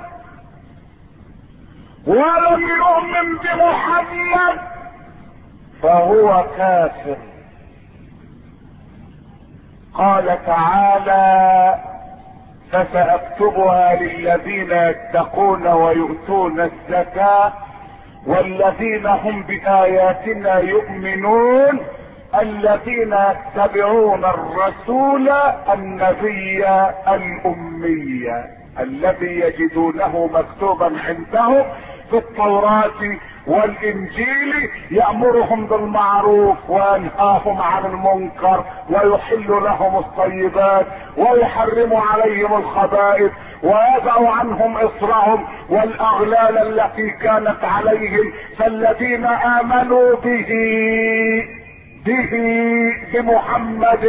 ولم يؤمن بمحمد فهو كافر. قال تعالى: فسأكتبها للذين يتقون ويؤتون الزكاة والذين هم بآياتنا يؤمنون الذين يتبعون الرسول النبي الأمي الذي يجدونه مكتوبا عندهم في التوراة والانجيل، يأمرهم بالمعروف وينهاهم عن المنكر ويحل لهم الطيبات ويحرم عليهم الخبائث ويضع عنهم اصرهم والاغلال التي كانت عليهم. فالذين امنوا بمحمد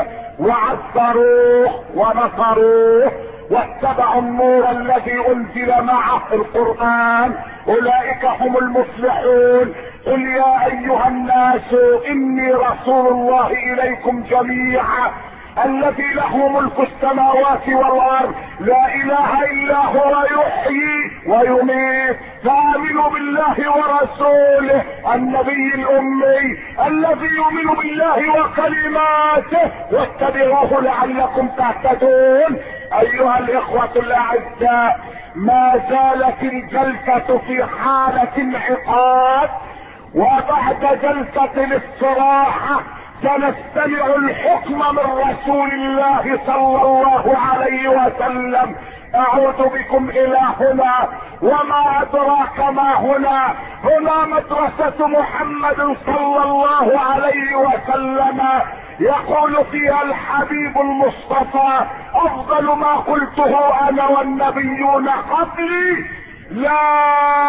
وعزروه ونصروه واتبعوا النور الذي انزل معه القرآن اولئك هم المفلحون. قل يا ايها الناس اني رسول الله اليكم جميعا الذي له ملك السماوات والارض لا اله الا هو يحيي ويميت. فامنوا بالله ورسوله النبي الامي الذي يؤمن بالله وكلماته واتبعوه لعلكم تهتدون. ايها الاخوة الاعزاء، ما زالت الجلسة في حالة انعقاد، وبعد جلسة الاستراحة سنستمع الحكم من رسول الله صلى الله عليه وسلم. اعود بكم الى هنا، وما ادراك ما هنا. هنا مدرسة محمد صلى الله عليه وسلم، يقول فيها الحبيب المصطفى: افضل ما قلته انا والنبيون قبلي لا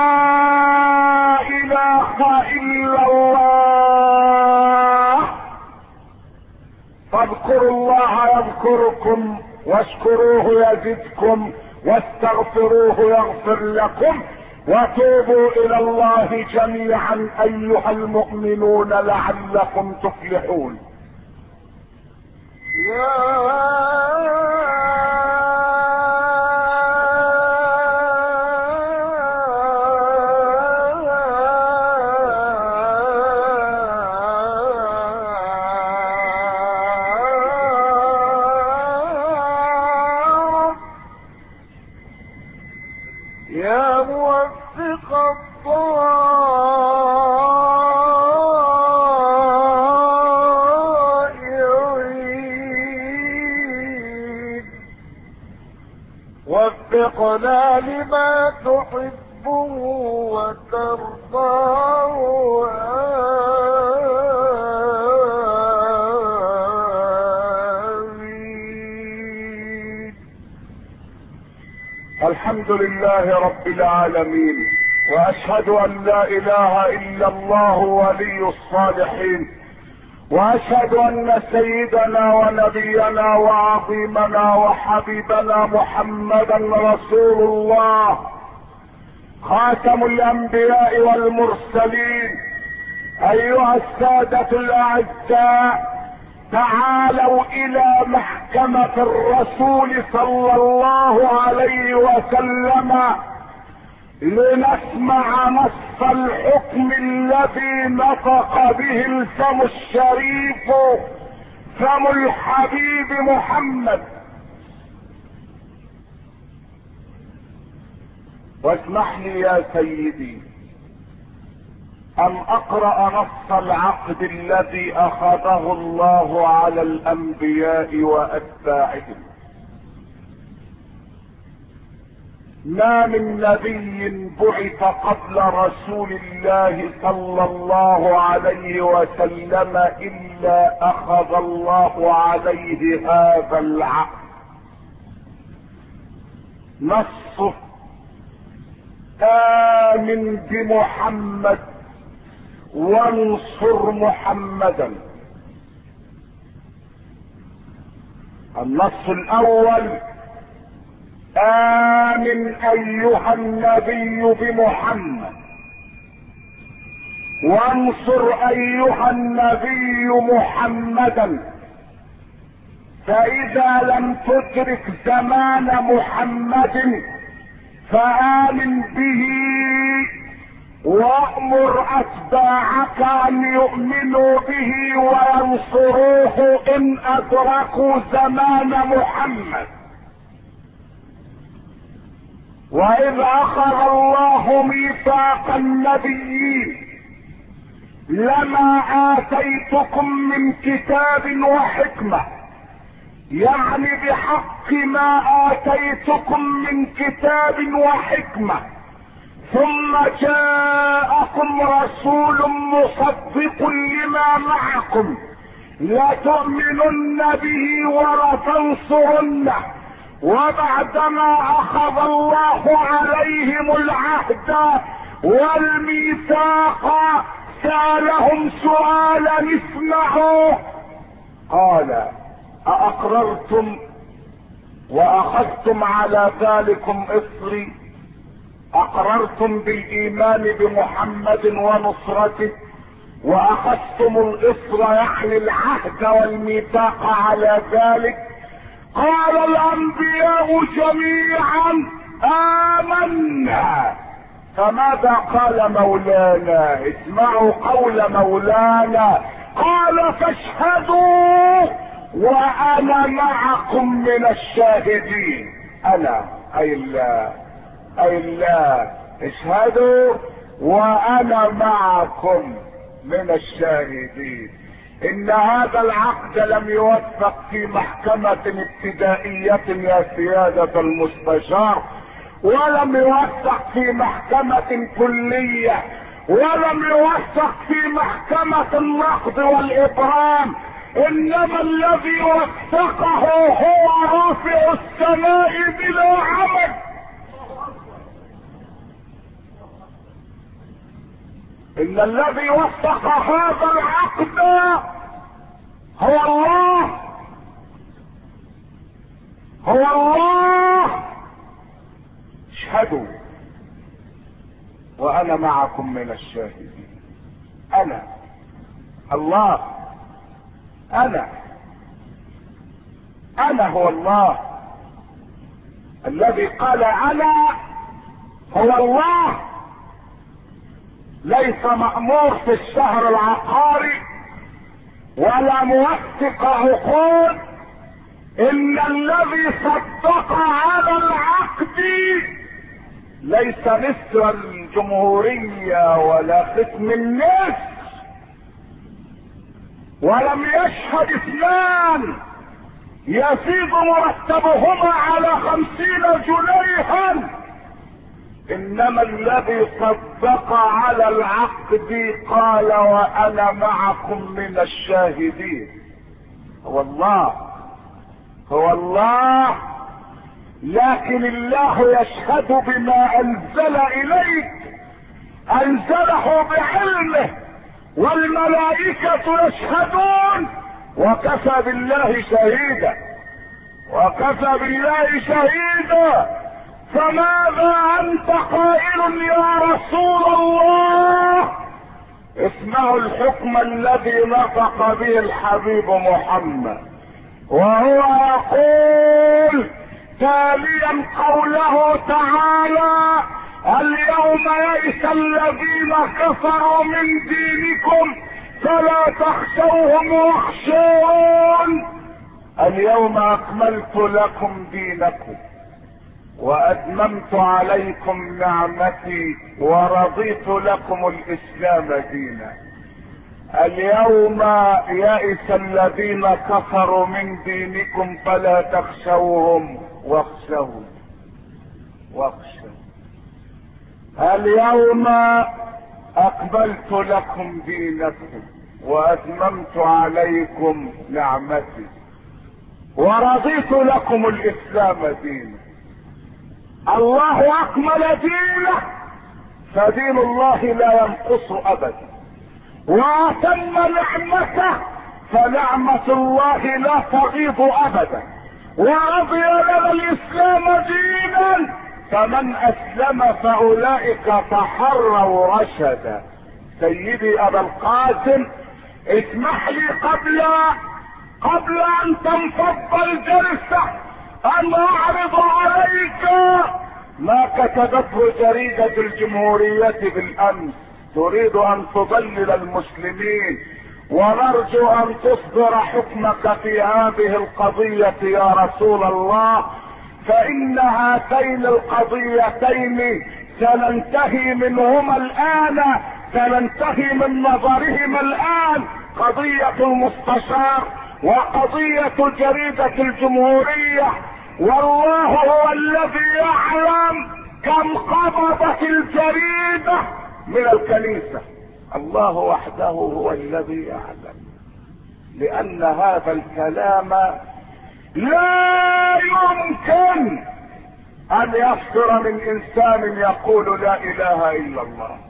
اله الا الله. فاذكروا الله يذكركم واشكروه يزدكم واستغفروه يغفر لكم وتوبوا الى الله جميعا ايها المؤمنون لعلكم تفلحون. يا موفق الضائعين وفقنا لما تحبه وترضاه. الحمد لله رب العالمين، واشهد ان لا اله الا الله ولي الصالحين، واشهد ان سيدنا ونبينا وعظيمنا وحبيبنا محمدا رسول الله خاتم الانبياء والمرسلين. ايها السادة الاعزاء، تعالوا الى محكمة الرسول صلى الله عليه وسلم لنسمع نص الحكم الذي نطق به الفم الشريف فم الحبيب محمد. واسمح لي يا سيدي ان اقرأ نص العقد الذي اخذه الله على الانبياء واتباعهم. ما من نبي بعث قبل رسول الله صلى الله عليه وسلم الا اخذ الله عليه هذا العقد. نصه: آمن بمحمد وانصر محمدا. النص الاول: آمن ايها النبي بمحمد، وانصر ايها النبي محمدا، فاذا لم تدرك زمان محمد فآمن به، وأمر أتباعك أن يؤمنوا به وينصروه إن أدركوا زمان محمد. وإذ أخذ الله ميثاق النبيين لما آتيتكم من كتاب وحكمة، يعني بحق ما آتيتكم من كتاب وحكمة، ثم جاءكم رسول مصدق لما معكم لتؤمنن به ولتنصرنه، وبعدما أخذ الله عليهم العهد والميثاق سألهم سؤالا اسمعوا، قال: أأقررتم وأخذتم على ذلكم إصري؟ أقررتم بالإيمان بمحمد ونصرته وأخذتم الإصر يعني العهد والميثاق على ذلك؟ قال الأنبياء جميعا: آمنا. فماذا قال مولانا؟ اسمعوا قول مولانا، قال: فاشهدوا وأنا معكم من الشاهدين. أنا أي الله اشهدوا وأنا معكم من الشاهدين. إن هذا العقد لم يوثق في محكمة ابتدائية يا سيادة المستشار، ولم يوثق في محكمة كلية، ولم يوثق في محكمة النقد والإبرام، إنما الذي وثقه هو رافع السماء بلا عمد. إن الذي وثق هذا العقد هو الله، هو الله. اشهدوا وأنا معكم من الشاهدين. أنا الله، أنا هو الله الذي قال أنا هو الله. ليس مأمور في الشهر العقاري ولا موثق عقود. إن الذي صدق على العقد ليس مصر الجمهورية ولا ختم الناس، ولم يشهد اثنان يزيد مرتبهما على 50 جنيها، انما الذي صدق على العقد قال: وانا معكم من الشاهدين. هو الله، هو الله. لكن الله يشهد بما انزل اليك، انزله بعلمه، والملائكة يشهدون، وكفى بالله شهيدا، وكفى بالله شهيدا. فماذا انت قائل يا رسول الله؟ اسمعوا الحكم الذي نطق به الحبيب محمد، وهو يقول تاليا قوله تعالى: اليوم يئس الذين كفروا من دينكم فلا تخشوهم واخشون. اليوم اكملت لكم دينكم واتممت عليكم نعمتي ورضيت لكم الاسلام دينا. اليوم يئس الذين كفروا من دينكم فلا تخشوهم واخشون. اليوم اقبلت لكم دينكم واتممت عليكم نعمتي ورضيت لكم الاسلام دينا. الله اكمل دينه، فدين الله لا ينقص ابدا، واتم نعمته، فنعمة الله لا تغيض ابدا. ورضي لنا الاسلام دينا، فمن اسلم فاولئك تحروا رشدا. سيدي ابا القاسم، اسمح لي قبل ان تنفض الجلسة ان اعرض عليك ما كتبته جريدة الجمهورية بالامس. تريد ان تضلل المسلمين، ونرجو ان تصدر حكمك في هذه القضية يا رسول الله، فان هاتين القضيتين سننتهي منهما الان، سننتهي من نظرهما الان، قضية المستشار وقضية جريدة الجمهورية. والله هو الذي يعلم كم قبضت الجريدة من الكنيسة، الله وحده هو الذي يعلم، لان هذا الكلام لا يمكن ان يصدر من انسان يقول لا اله الا الله.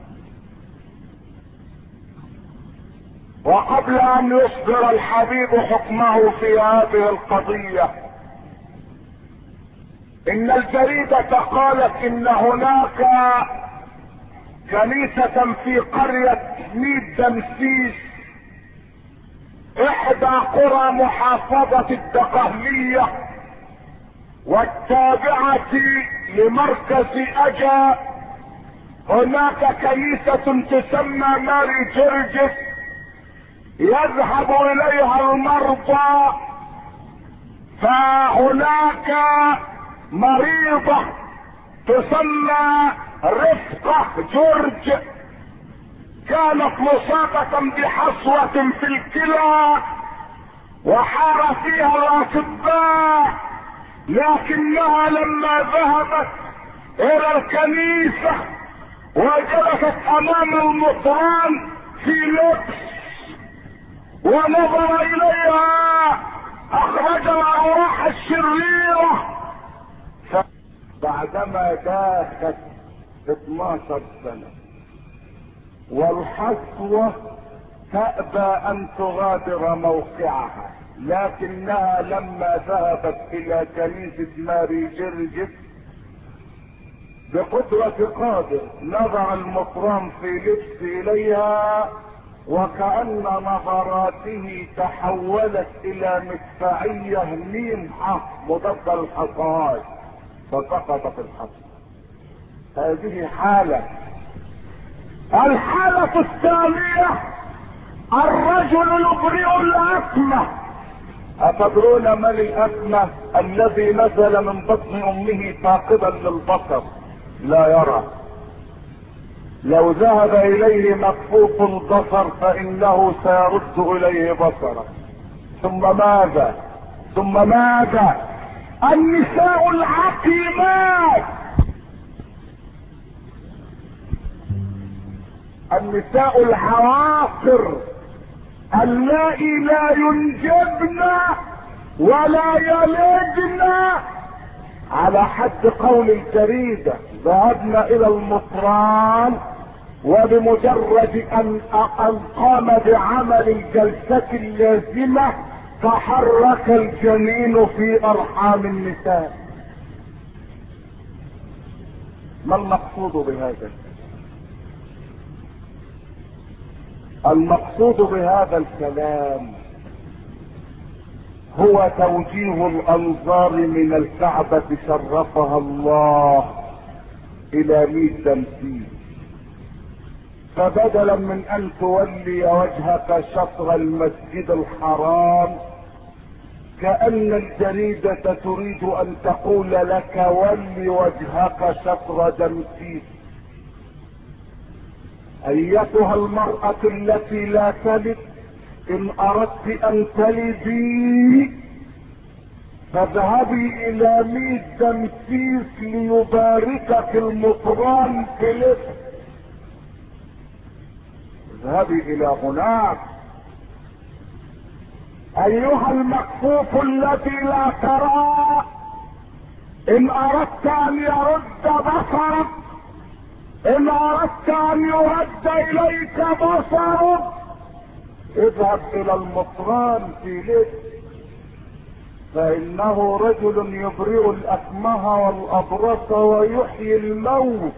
وقبل ان يصدر الحبيب حكمه في هذه القضية، ان الجريدة قالت ان هناك كنيسة في قرية ميت دمسيس، احدى قرى محافظة الدقهلية والتابعة لمركز اجا، هناك كنيسة تسمى ماري جرجس يذهب اليها المرضى، فهناك مريضة تسمى رفقة جورج كانت مصابة بحصوة في الكلى وحار فيها الاطباء، لكنها لما ذهبت الى الكنيسة وجلست امام المطران في لبس ونظر اليها اخرج الارواح الشريرة. بعدما داخت 12 سنة والحصوة تأبى ان تغادر موقعها، لكنها لما ذهبت الى كنيسة ماري جرجس بقدرة قادر نظر المطران في لبس اليها، وكأن نظراته تحولت الى مدفعية ميمحة مضاد الحصوات فسقطت الحصوة. هذه حالة. الحالة الثانية الرجل يبرئ الأكمة. أتدرون من الأكمة؟ الذي نزل من بطن أمه فاقدا للبصر لا يرى، لو ذهب إليه مكفوف البصر فإنه سيرد إليه بصره. ثم ماذا؟ النساء العقيمات، النساء العواقر اللائي لا ينجبن ولا يلدن، على حد قول الجريدة ذهبنا الى المطران، وبمجرد ان قام بعمل الجلسة اللازمة تحرك الجنين في ارحام النساء. ما المقصود بهذا؟ المقصود بهذا الكلام هو توجيه الانظار من الكعبة شرفها الله الى ميت دمسيس، فبدلا من ان تولي وجهك شطر المسجد الحرام كأن الجريدة تريد ان تقول لك ولي وجهك شطر دمسيس. ايتها المرأة التي لا تلد، ان اردت ان تلدي فاذهبي الى ميت دمسيس ليباركك المطران في لبس، اذهبي الى هناك. ايها المكفوف الذي لا ترى، ان اردت ان يرد بصرك، ان اردت ان يرد اليك بصرك، اذهب الى المطران في لبس. فانه رجل يبرئ الاكمه والابرص ويحيي الموت.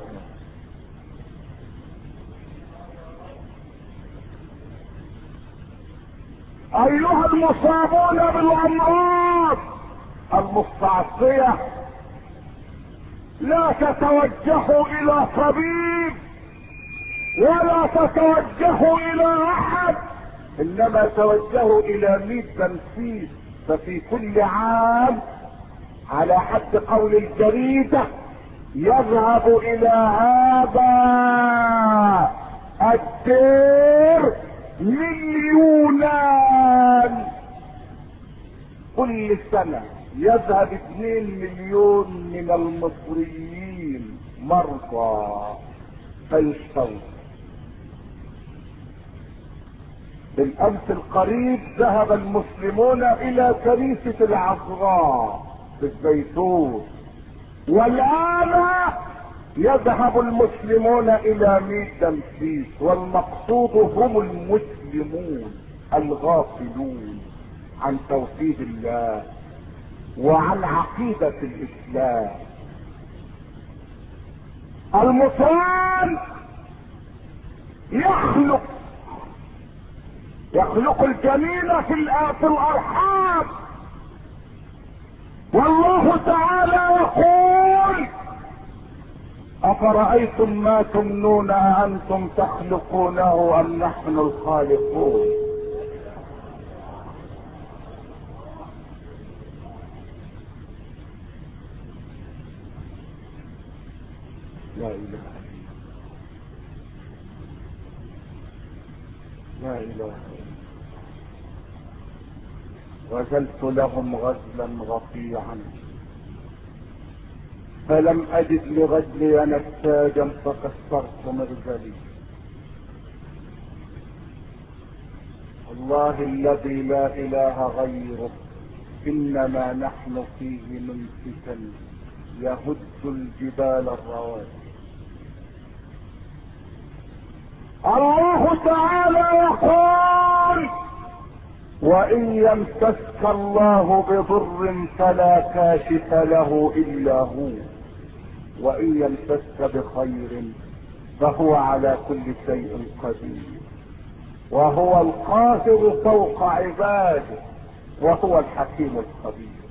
ايها المصابون بالامراض المستعصية، لا تتوجهوا الى طبيب ولا تتوجهوا الى احد، انما توجهوا الى 100 تنفيذ. ففي كل عام على حد قول الجريدة يذهب الى هذا الدير مليونان كل سنة. يذهب 2 مليون من المصريين مرضى فيشفون. بالامس القريب ذهب المسلمون الى كنيسة العذراء في الزيتون، والان يذهب المسلمون الى 100 تنفيذ، والمقصود هم المسلمون الغافلون عن توحيد الله وعن عقيدة الاسلام. المصران يخلق الجنين في الارحام، والله تعالى يقول: افرأيتم ما تمنون أأنتم تخلقونه ام نحن الخالقون. لا اله لا اله. غزلت لهم غزلا رفيعا فلم اجد لغزلي نساجا فكسرت مرجلي. الله الذي لا اله غيره انما نحن فيه من فتن يهد الجبال الرواسي. الله تعالى يقول: وان يمسسك الله بضر فلا كاشف له الا هو، وان يمسسك بخير فهو على كل شيء قدير، وهو القاهر فوق عباده، وهو الحكيم الخبير.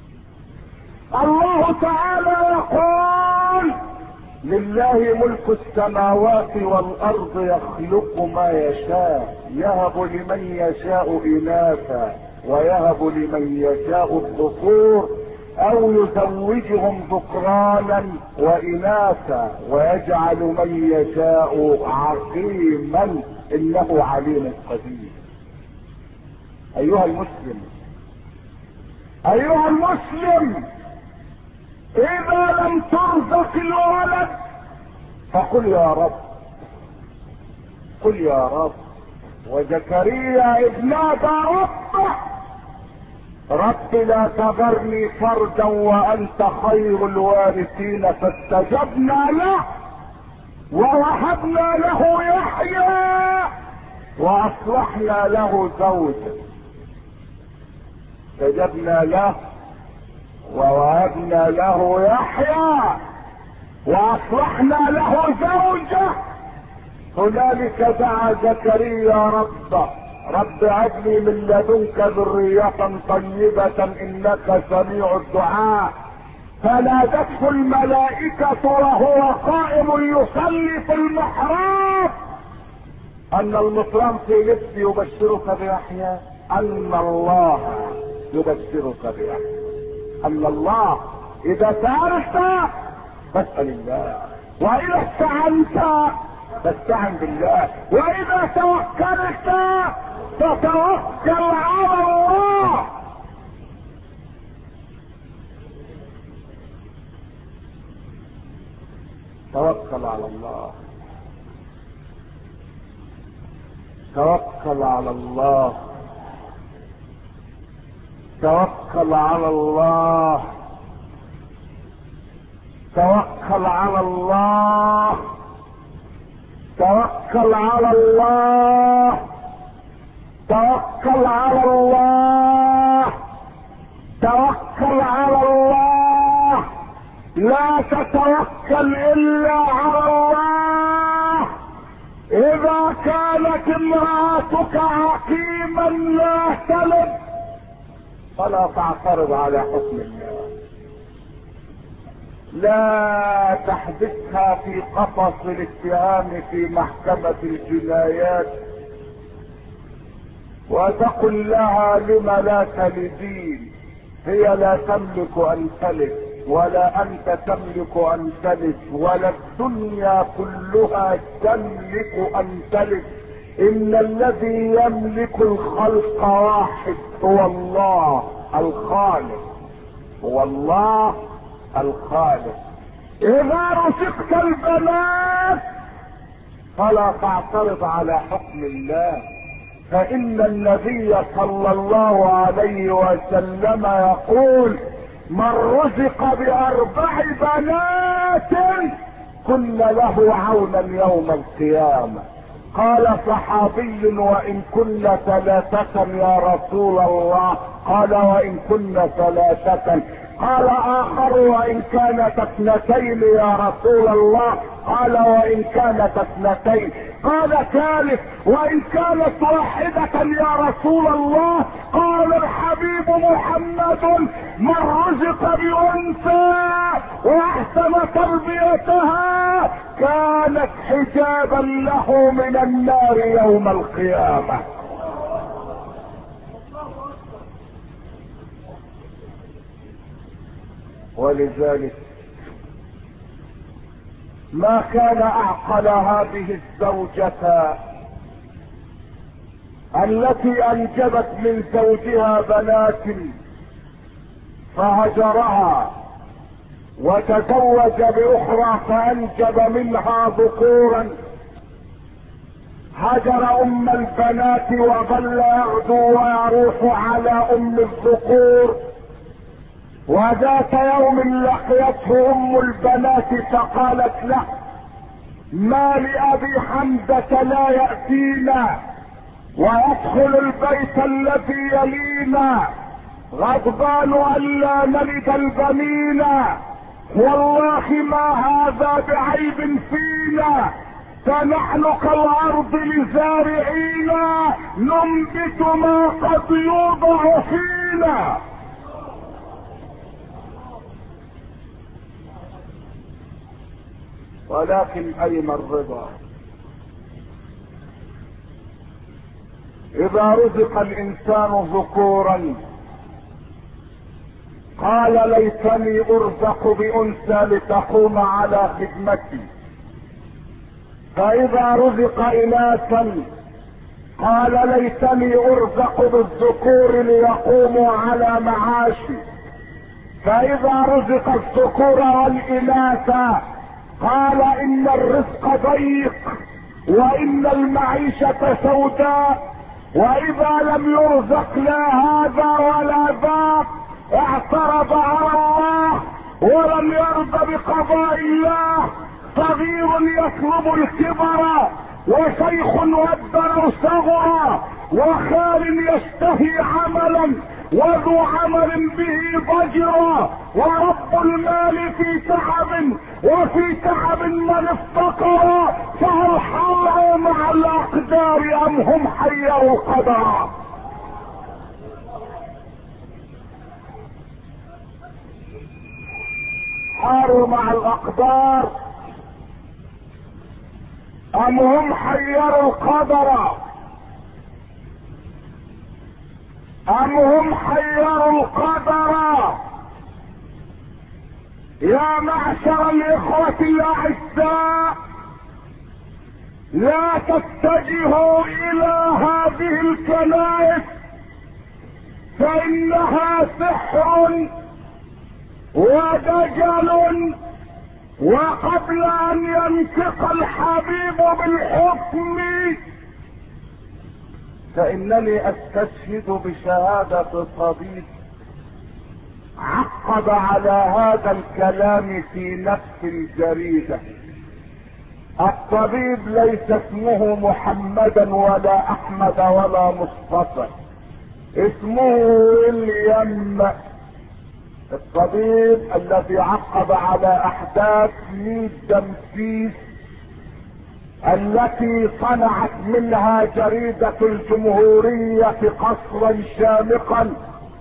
الله تعالى يقول: لله ملك السماوات والارض يخلق ما يشاء، يهب لمن يشاء اناثا ويهب لمن يشاء الذكور او يزوجهم ذكرانا واناثا ويجعل من يشاء عقيما انه عليم قدير. ايها المسلم اذا لم ترزق الولد فقل يا رب، قل يا رب. وزكريا اذ نادى ربه: رب لا تذرني فردا وانت خير الوارثين، فاستجبنا له ووهبنا له يحيى واصلحنا له زوجا. استجبنا له ووهبنا له يحيى واصلحنا له زوجه. هنالك دعا زكريا ربه: رب هب لي من لدنك ذرية طيبة انك سميع الدعاء. فنادته الملائكة وهو قائم يصلي في المحراب ان المصران في لبس يبشرك بيحيى، ان الله يبشرك بيحيى، ان الله اذا سألت فاسأل الله، واذا استعنت فاستعن بالله، واذا توكلت فتوكل على الله. توكل على الله، توكل على الله، توكل على الله، توكل على الله، توكل على الله، توكل على الله، توكل على الله، لا تتوكل الا على الله. اذا كانت امرأتك عقيما لا تلد فلا تعترض على حكم الله، لا تحبسها في قفص الاتهام في محكمة الجنايات وتقل لها لم لا تلدين. هي لا تملك ان تلد ولا انت تملك ان تلد ولا الدنيا كلها تملك ان تلد. ان الذي يملك الخلق واحد، هو الله الخالق، هو الله الخالق. اذا رزقت البنات فلا تعترض على حكم الله، فان النبي صلى الله عليه وسلم يقول: من رزق باربع بنات كن له عونا يوم القيامة. قال صحابي: وان كنا ثلاثة يا رسول الله؟ قال: وان كنا ثلاثة. قال اخر: وان كانت اثنتين يا رسول الله؟ قال: وان كانت اثنتين. قال ثالث: وان كانت واحدة يا رسول الله؟ قال الحبيب محمد: من رزق بانثى واحسن تربيتها كانت حجابا له من النار يوم القيامة. ولذلك ما كان اعقل هذه الزوجة التي انجبت من زوجها بنات فهجرها وتزوج باخرى فانجب منها ذكورا. هجر ام البنات وظل يغدو ويروح على ام الذكور. وذات يوم لقيته ام البنات فقالت له: ما لأبي حمزة لا يأتينا ويدخل البيت الذي يلينا غضبان ألا نلد البنين، والله ما هذا بعيب فينا، فنحن كالارض لزارعينا ننبت ما قد يوضع فينا. ولكن اين الرضا؟ اذا رزق الانسان ذكورا قال: ليتني ارزق بانثى لتقوم على خدمتي. فاذا رزق اناثا قال: ليتني ارزق بالذكور ليقوموا على معاشي. فاذا رزق الذكور والاناث قال: ان الرزق ضيق وان المعيشة سوداء. واذا لم يرزق لا هذا ولا ذاك اعترض على الله ولم يرضى بقضاء الله. صغير يطلب الكبر وشيخ ودر صغرا وخال يشتهي عملا وذو عمل به ضجرا. ورب المال في تعب وفي تعب من افتقر. فهل حاروا مع الاقدار ام هم حيروا القدر؟ حاروا مع الاقدار ام هم حيروا القدر؟ ام هم حيروا القدر؟ يا معشر الاخوة الاعزاء، لا تتجهوا الى هذه الكنائس فانها سحر ودجل. وقبل ان ينطق الحبيب بالحكم فانني استشهد بشهادة طبيب عقب على هذا الكلام في نفس الجريدة. الطبيب ليس اسمه محمدا ولا احمد ولا مصطفى، اسمه ويليام الطبيب الذي عقب على احداث ميت دمسيس التي صنعت منها جريدة الجمهورية قصرا شامخا،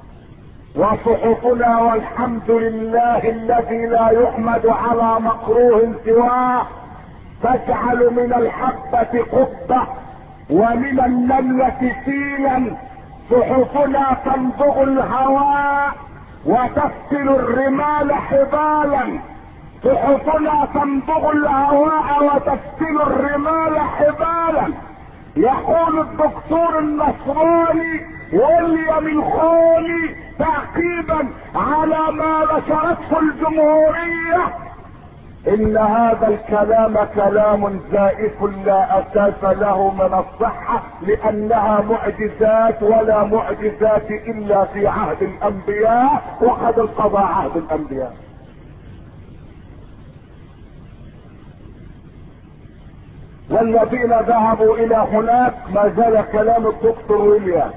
وصحفنا والحمد لله الذي لا يحمد على مكروه سواه تجعل من الحبة قبة ومن النملة فيلا. صحفنا تمضغ الهواء وتفتل الرمال حبالا. صحفنا تمضغ الهواء وتفتل الرمال حبالا. يقول الدكتور النصراني ويليام الخولي تعقيبا على ما نشرته الجمهورية ان هذا الكلام كلام زائف لا اساس له من الصحة، لانها معجزات ولا معجزات الا في عهد الانبياء، وقد انقضى عهد الانبياء. والذين ذهبوا الى هناك، ما زال كلام الدكتور ويليام،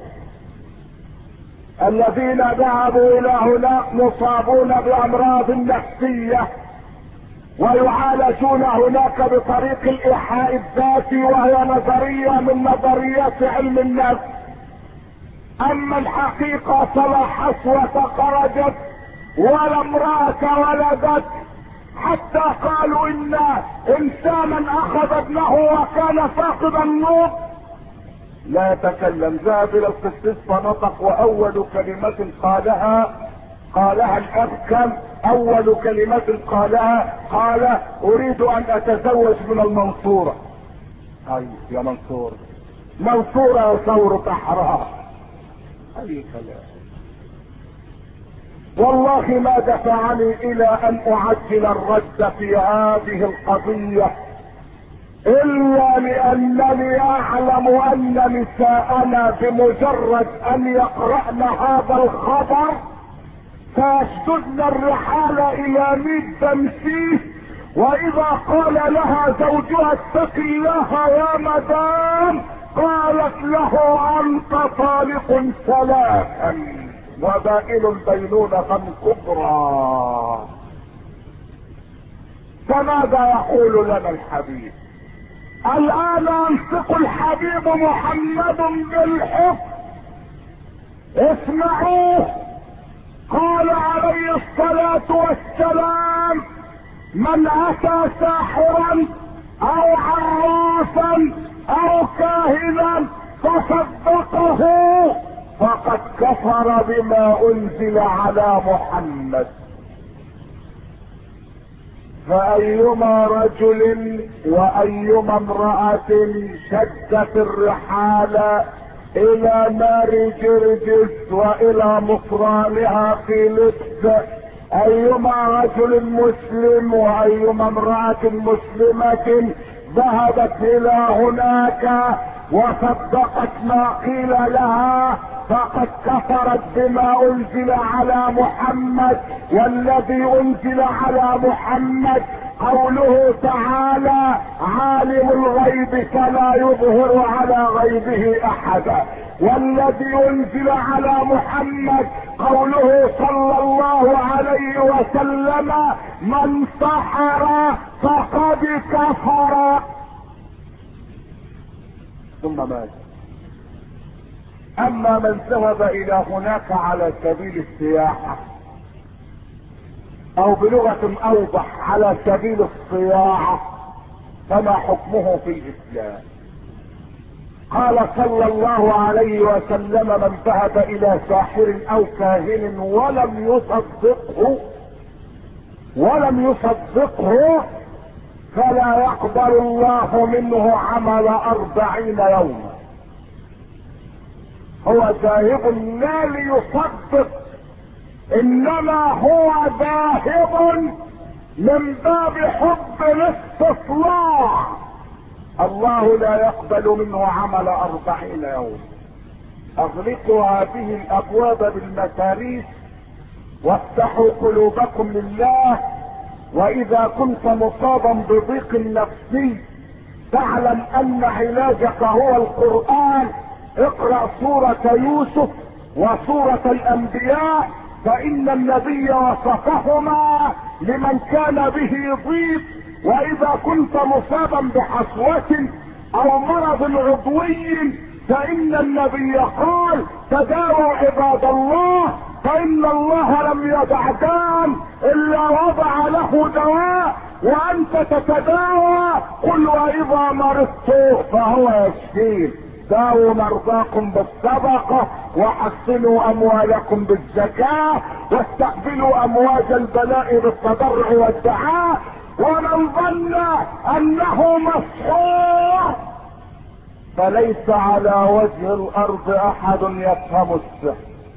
الذين ذهبوا الى هناك مصابون بامراض نفسية ويعالجون هناك بطريق الايحاء الذاتي، وهي نظرية من نظريات علم النفس. اما الحقيقة فلا حصوة خرجت ولا امرأة ولدت، حتى قالوا ان انسانا اخذ ابنه وكان فاقد النطق لا يتكلم. ذهب الى القسيس فنطق، واول كلمة قالها الابكم، اول كلمة قالها قال اريد ان اتزوج من المنصورة. اي يا منصورة، منصورة ثورة احرار. اي كلام. والله ما دفعني الى ان اعجل الرد في هذه القضية الا لانني اعلم ان نساءنا بمجرد ان يقرأن هذا الخبر فيشددن الرحال الى ميت تمسيس، واذا قال لها زوجها اتق الله يا مدام قالت له انت طالق ثلاثا وبائن بينونة كبرى. فماذا يقول لنا الحبيب؟ الان ينطق الحبيب محمد بالحق. اسمعوه، قال عليه الصلاة والسلام من اتى ساحرا او عرافا او كاهنا فصدقه فقد كفر بما انزل على محمد. فايما رجل وايما امرأة شدت الرحال الى نار جرجس والى مصرانها في لبس، ايما رجل مسلم وايما امرأة مسلمة ذهبت الى هناك وصدقت ما قيل لها فقد كفرت بما انزل على محمد. والذي انزل على محمد قوله تعالى عالم الغيب فلا يظهر على غيبه احدا. والذي انزل على محمد قوله صلى الله عليه وسلم من سحر فقد كفر. ثم ماذا؟ اما من ذهب الى هناك على سبيل السياحة او بلغة اوضح على سبيل الصياعة فما حكمه في الاسلام؟ قال صلى الله عليه وسلم من ذهب الى ساحر او كاهن ولم يصدقه فلا يقبل الله منه عمل 40 يوما. هو ذاهب لا ليصدق، انما هو ذاهب من باب حب الاستطلاع. الله لا يقبل منه عمل 40 يوم. اغلقوا هذه الابواب بالمتاريس وافتحوا قلوبكم لله. واذا كنت مصابا بضيق نفسي تعلم ان علاجك هو القرآن. اقرأ سورة يوسف وسورة الانبياء فان النبي وصفهما لمن كان به ضيق. واذا كنت مصابا بحصوة او مرض عضوي فان النبي قال تداووا عباد الله فان الله لم يدع داء الا وضع له دواء وانت تتداوى. قل واذا مرضت فهو يشفين. داووا مرضاكم بالصدقة وحصنوا اموالكم بالزكاة واستقبلوا امواج البلاء بالتضرع والدعاء. ومن ظن انه مسحور فليس على وجه الارض احد يفهم السحر،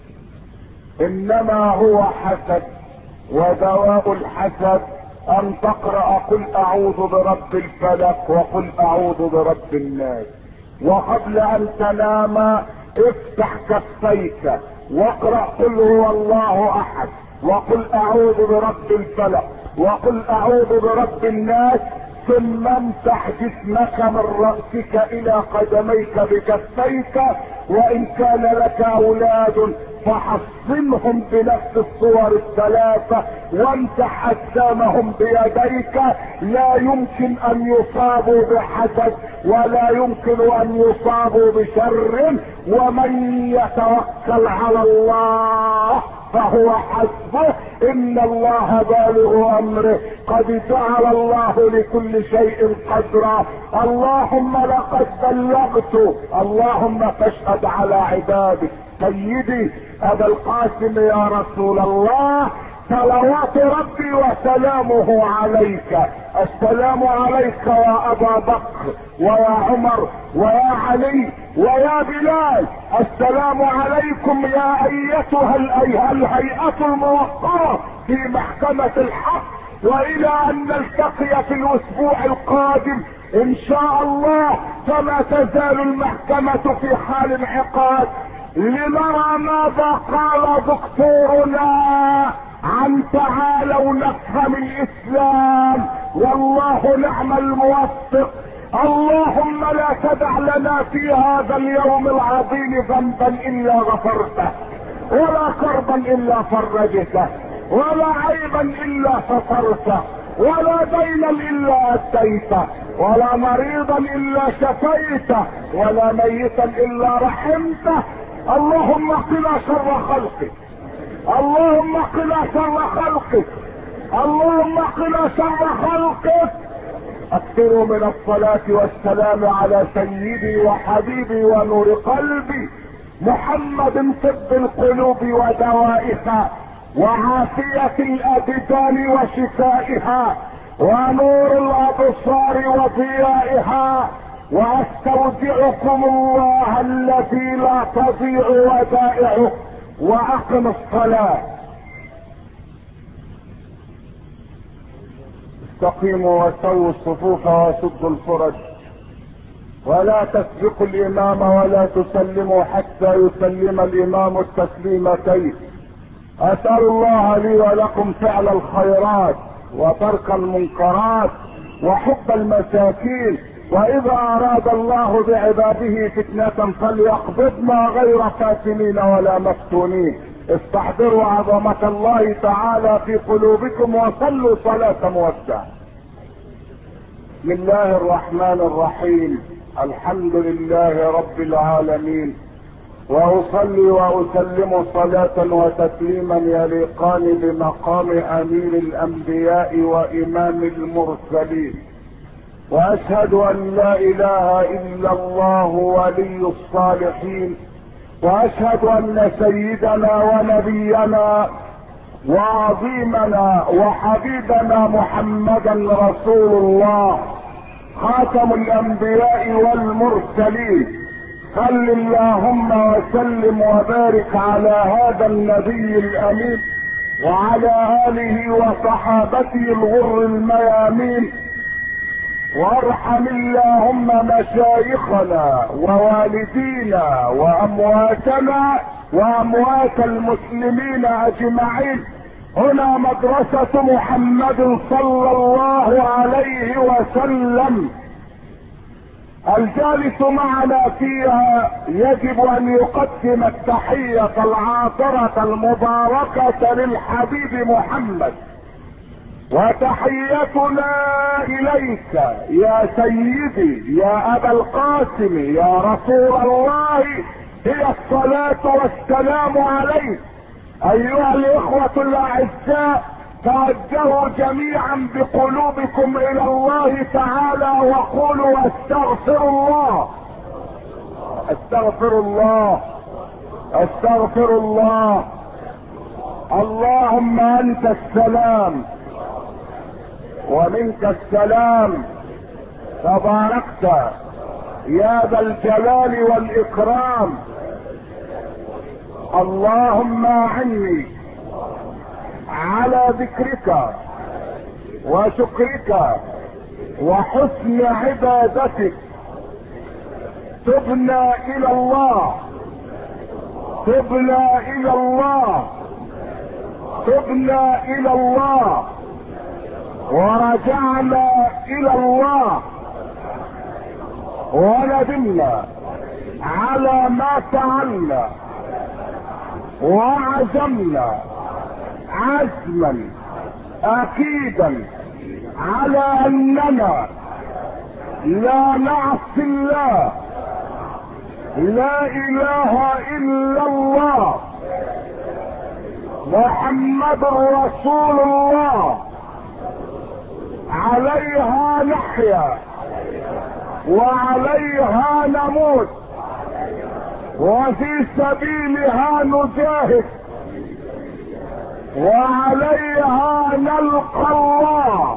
انما هو حسد. ودواء الحسد ان تقرأ قل اعوذ برب الفلق وقل اعوذ برب الناس، وقبل ان تنام افتح كفيك واقرأ قل هو الله احد وقل اعوذ برب الفلق وقل اعوذ برب الناس، ثم امسح جسمك من رأسك الى قدميك بكفيك. وان كان لك اولاد فحصنهم بنفس الصور الثلاثة وامسح اجسامهم بيديك. لا يمكن ان يصابوا بحسد ولا يمكن ان يصابوا بشر، ومن يتوكل على الله فهو حسبه ان الله بالغ امره قد جعل الله لكل شيء قدرا. اللهم لقد بلغت، اللهم فاشهد على عبادك. سيدي ابا القاسم يا رسول الله صلوات ربي وسلامه عليك. السلام عليك يا ابا بكر ويا عمر ويا علي ويا بلال. السلام عليكم يا ايتها الهيئة الموقرة في محكمة الحق. والى ان نلتقي في الاسبوع القادم ان شاء الله، فما تزال المحكمة في حال انعقاد لنرى ماذا قال دكتورنا عن تعالوا نفهم الاسلام. والله نعم الموفق. اللهم لا تدع لنا في هذا اليوم العظيم ذنبا الا غفرته، ولا كربا الا فرجته، ولا عيبا الا سترته، ولا دينا الا اديته، ولا مريضا الا شفيته، ولا ميتا الا رحمته. اللهم قنا شر خلقك، اللهم قنا شر خلقك، اللهم قنا شر خلقك. اكثروا من الصلاة والسلام على سيدي وحبيبي ونور قلبي محمد طب القلوب ودوائها وعافية الابدان وشفائها ونور الابصار وضيائها. واستودعكم الله الذي لا تضيع ودائعه. واقم الصلاة. استقيموا وسووا الصفوف وسدوا الفرج ولا تسبقوا الامام ولا تسلموا حتى يسلم الامام التسليمتين. اسأل الله لي ولكم فعل الخيرات وترك المنكرات وحب المساكين. واذا اراد الله بعباده فتنة فليقبضنا غير فاتنين ولا مفتونين. استحضروا عظمة الله تعالى في قلوبكم وصلوا صلاة مودع. بسم الله الرحمن الرحيم. الحمد لله رب العالمين، واصلي واسلم صلاة وتسليما يليقان بمقام امير الانبياء وامام المرسلين. واشهد ان لا اله الا الله ولي الصالحين، واشهد ان سيدنا ونبينا وعظيمنا وحبيبنا محمدا رسول الله خاتم الانبياء والمرسلين. صل اللهم وسلم وبارك على هذا النبي الامين وعلى اله وصحابته الغر الميامين. وارحم اللهم مشايخنا ووالدينا وامواتنا واموات المسلمين اجمعين. هنا مدرسة محمد صلى الله عليه وسلم. الجالس معنا فيها يجب ان يقدم التحية العاطرة المباركة للحبيب محمد، وتحيتنا اليك يا سيدي يا ابا القاسم يا رسول الله هي الصلاة والسلام عليك. ايها الاخوة الاعزاء، توجهوا جميعا بقلوبكم الى الله تعالى وقولوا استغفر الله استغفر الله استغفر الله. اللهم انت السلام ومنك السلام، تباركت يا ذا الجلال والاكرام. اللهم اعني على ذكرك وشكرك وحسن عبادتك. تبنا الى الله تبنا الى الله تبنا الى الله ورجعنا الى الله، وندمنا على ما فعلنا وعزمنا عزما اكيدا على اننا لا نعصي الله. لا اله الا الله محمد رسول الله، عليها نحيا وعليها نموت وفي سبيلها نجاهد وعليها نلقى الله.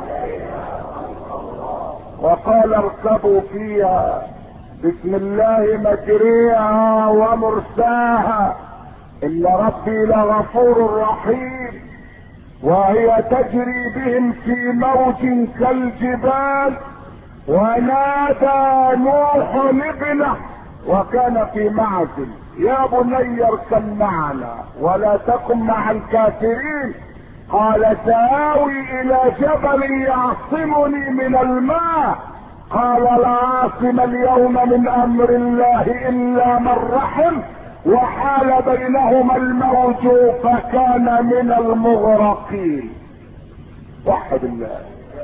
وقال اركبوا فيها بسم الله مجريها ومرساها ان ربي لغفور رحيم. وهي تجري بهم في موج كالجبال. ونادى نوح ابنه وكان في معزل يا بني اركب معنا ولا تكن مع الكافرين. قال سآوي الى جبل يعصمني من الماء. قال لا عاصم اليوم من امر الله الا من رحم، وحال بينهما الموج فكان من المغرقين. وحد الله.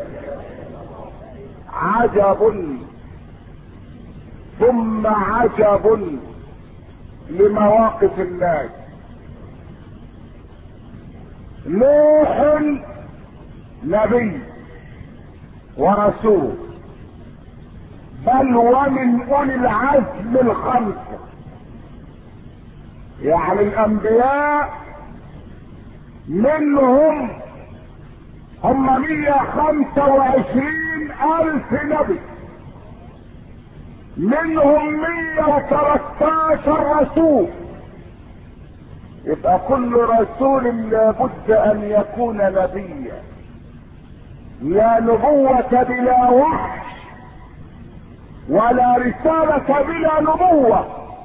عجب ثم عجب لمواقف الناس. نوح نبي ورسول، بل ومن اولي العزم الخمسه، يعني الانبياء منهم هم 125,000 نبي، منهم 113 رسول. يبقى كل رسول لابد ان يكون نبيا. لا نبوة بلا وحي ولا رسالة بلا نبوة.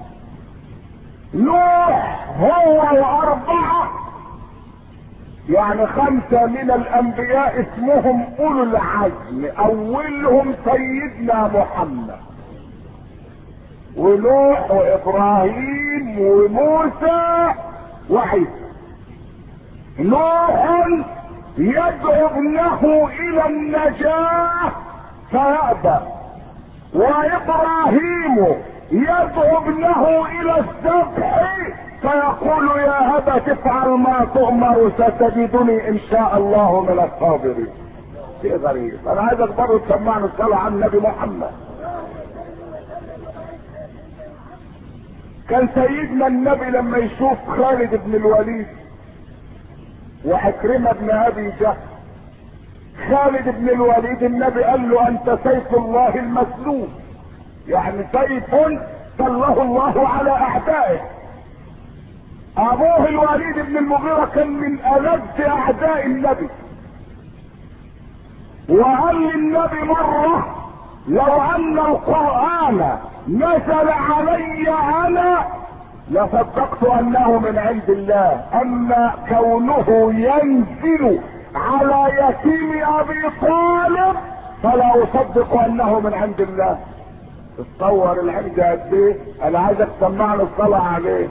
نوح هو الاربعة، يعني 5 من الانبياء اسمهم اولو العزم، اولهم سيدنا محمد ونوح وابراهيم وموسى وعيسى. نوح يدعو ابنه الى النجاة فيأبى، وابراهيم يدعو ابنه الى الذبح فيقول يا ابا تفعل ما تؤمر ستجدني ان شاء الله من الصابرين. شيء غريب. انا عايزك برضه تسمعني الصلاة على النبي محمد. كان سيدنا النبي لما يشوف خالد بن الوليد وعكرمة بن ابي جهل، خالد بن الوليد النبي قال له انت سيف الله المسلول، يعني سيف سله الله على اعدائه. ابوه الوليد بن المغيرة كان من ألد اعداء النبي، وقال للنبي مرة لو ان القرآن نزل علي انا لصدقت انه من عند الله، اما كونه ينزل على يتيم ابي طالب فلا اصدق انه من عند الله. تصور العند قد ايه؟ انا عايزك تسمعني الصلاة عليه،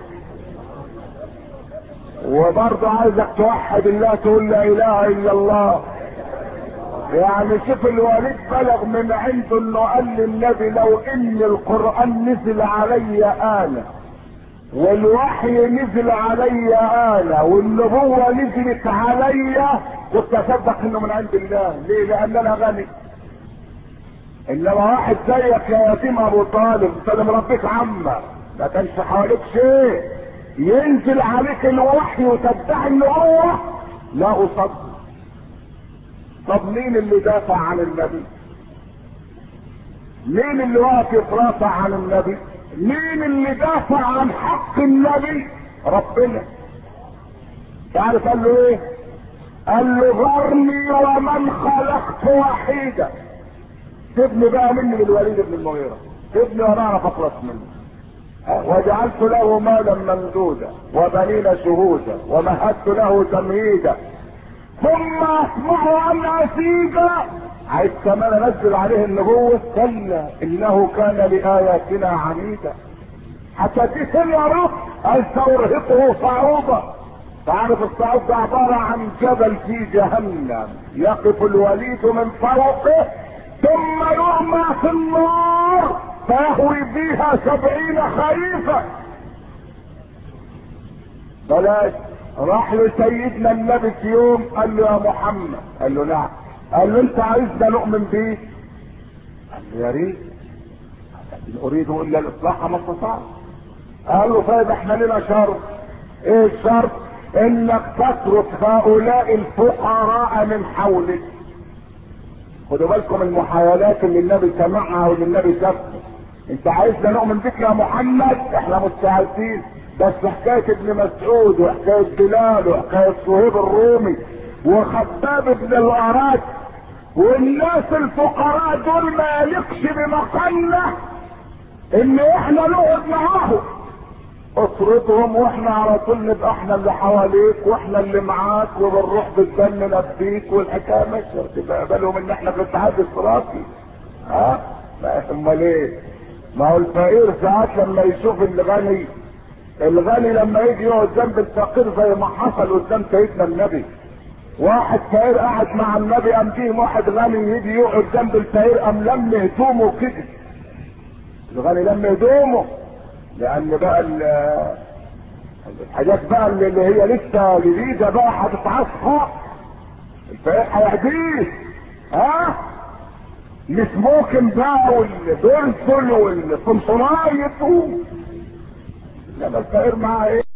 وبرضه عايزك توحد الله، تقول لا اله الا الله. يعني شوف الوليد بلغ من عنده انه قال للنبي لو ان القرآن نزل علي انا والوحي نزل علي انا والنبوة نزلت علي كنت اصدق انه من عند الله. ليه؟ لان انا غني. انما واحد زيك يا يتيم ابو طالب انت مربيك عمك ما كانش حواليك شيء، ينزل عليك الوحي وتدعي النبوة، لا اصدق. طب مين اللي دافع عن النبي؟ مين اللي واقف يترافع عن النبي؟ مين اللي دافع عن حق النبي؟ ربنا. تعرف قال له ايه؟ قال له ذرني ومن خلقت وحيدا. سيبني بقى مني للوليد بن المغيرة، سيبني وانا اعرف اخلص منه. وجعلت له مالا ممدودا وبنين شهودا ومهدت له تمهيدا ثم اطمع ان اسيدا. عايز كمان انزل عليه النبوة؟ كلا انه كان لاياتنا عنيدا. حتى تسال يا رب ان سارهقه صعوبة. تعرف الصعود ده عبارة عن جبل في جهنم يقف الوليد من فوقه ثم يرمى في النار فيهوي فيها 70 خريفا. بلاش. راح لسيدنا النبي في يوم قال له يا محمد، قال له نعم، قال له انت عايزنا نؤمن بيه؟ قال له يا ريت، ان اريد الا الاصلاح ما استطعت. قال له طيب احنا لنا شرط. ايه الشرط؟ انك تترك هؤلاء الفقراء من حولك. خدوا بالكم المحاولات اللي النبي سمعها واللي النبي شافها. انت عايزنا نؤمن بك يا محمد؟ احنا مستعدين، بس حكاية ابن مسعود وحكاية بلال وحكاية صهيب الرومي وخباب بن الاراد والناس الفقراء دول ما يليقش بمقامنا ان احنا نقعد معاهم. اطردهم واحنا على طول نبقى احنا اللي حواليك واحنا اللي معاك وبنروح بالدم نبيك والحكايه ماشيه تبقى بالهم ان احنا في الاتحاد الصراطي. ها؟ لا امال ايه؟ ما هو الفقير ساعات لما يشوف الغني لما يجي يقعد جنب الفقير زي ما حصل قدام سيدنا النبي. واحد فقير قاعد مع النبي قام جه واحد غني يجي يقعد جنب الفقير قام لم هدومه كده. الغني لم هدومه لان بقى الحاجات بقى اللي هي لسه جديده بقى هتتعصب الفقير هيهديه. ها؟ السموكن بقى والبرسل والقمصنايط. لما الفقير معاه ايه؟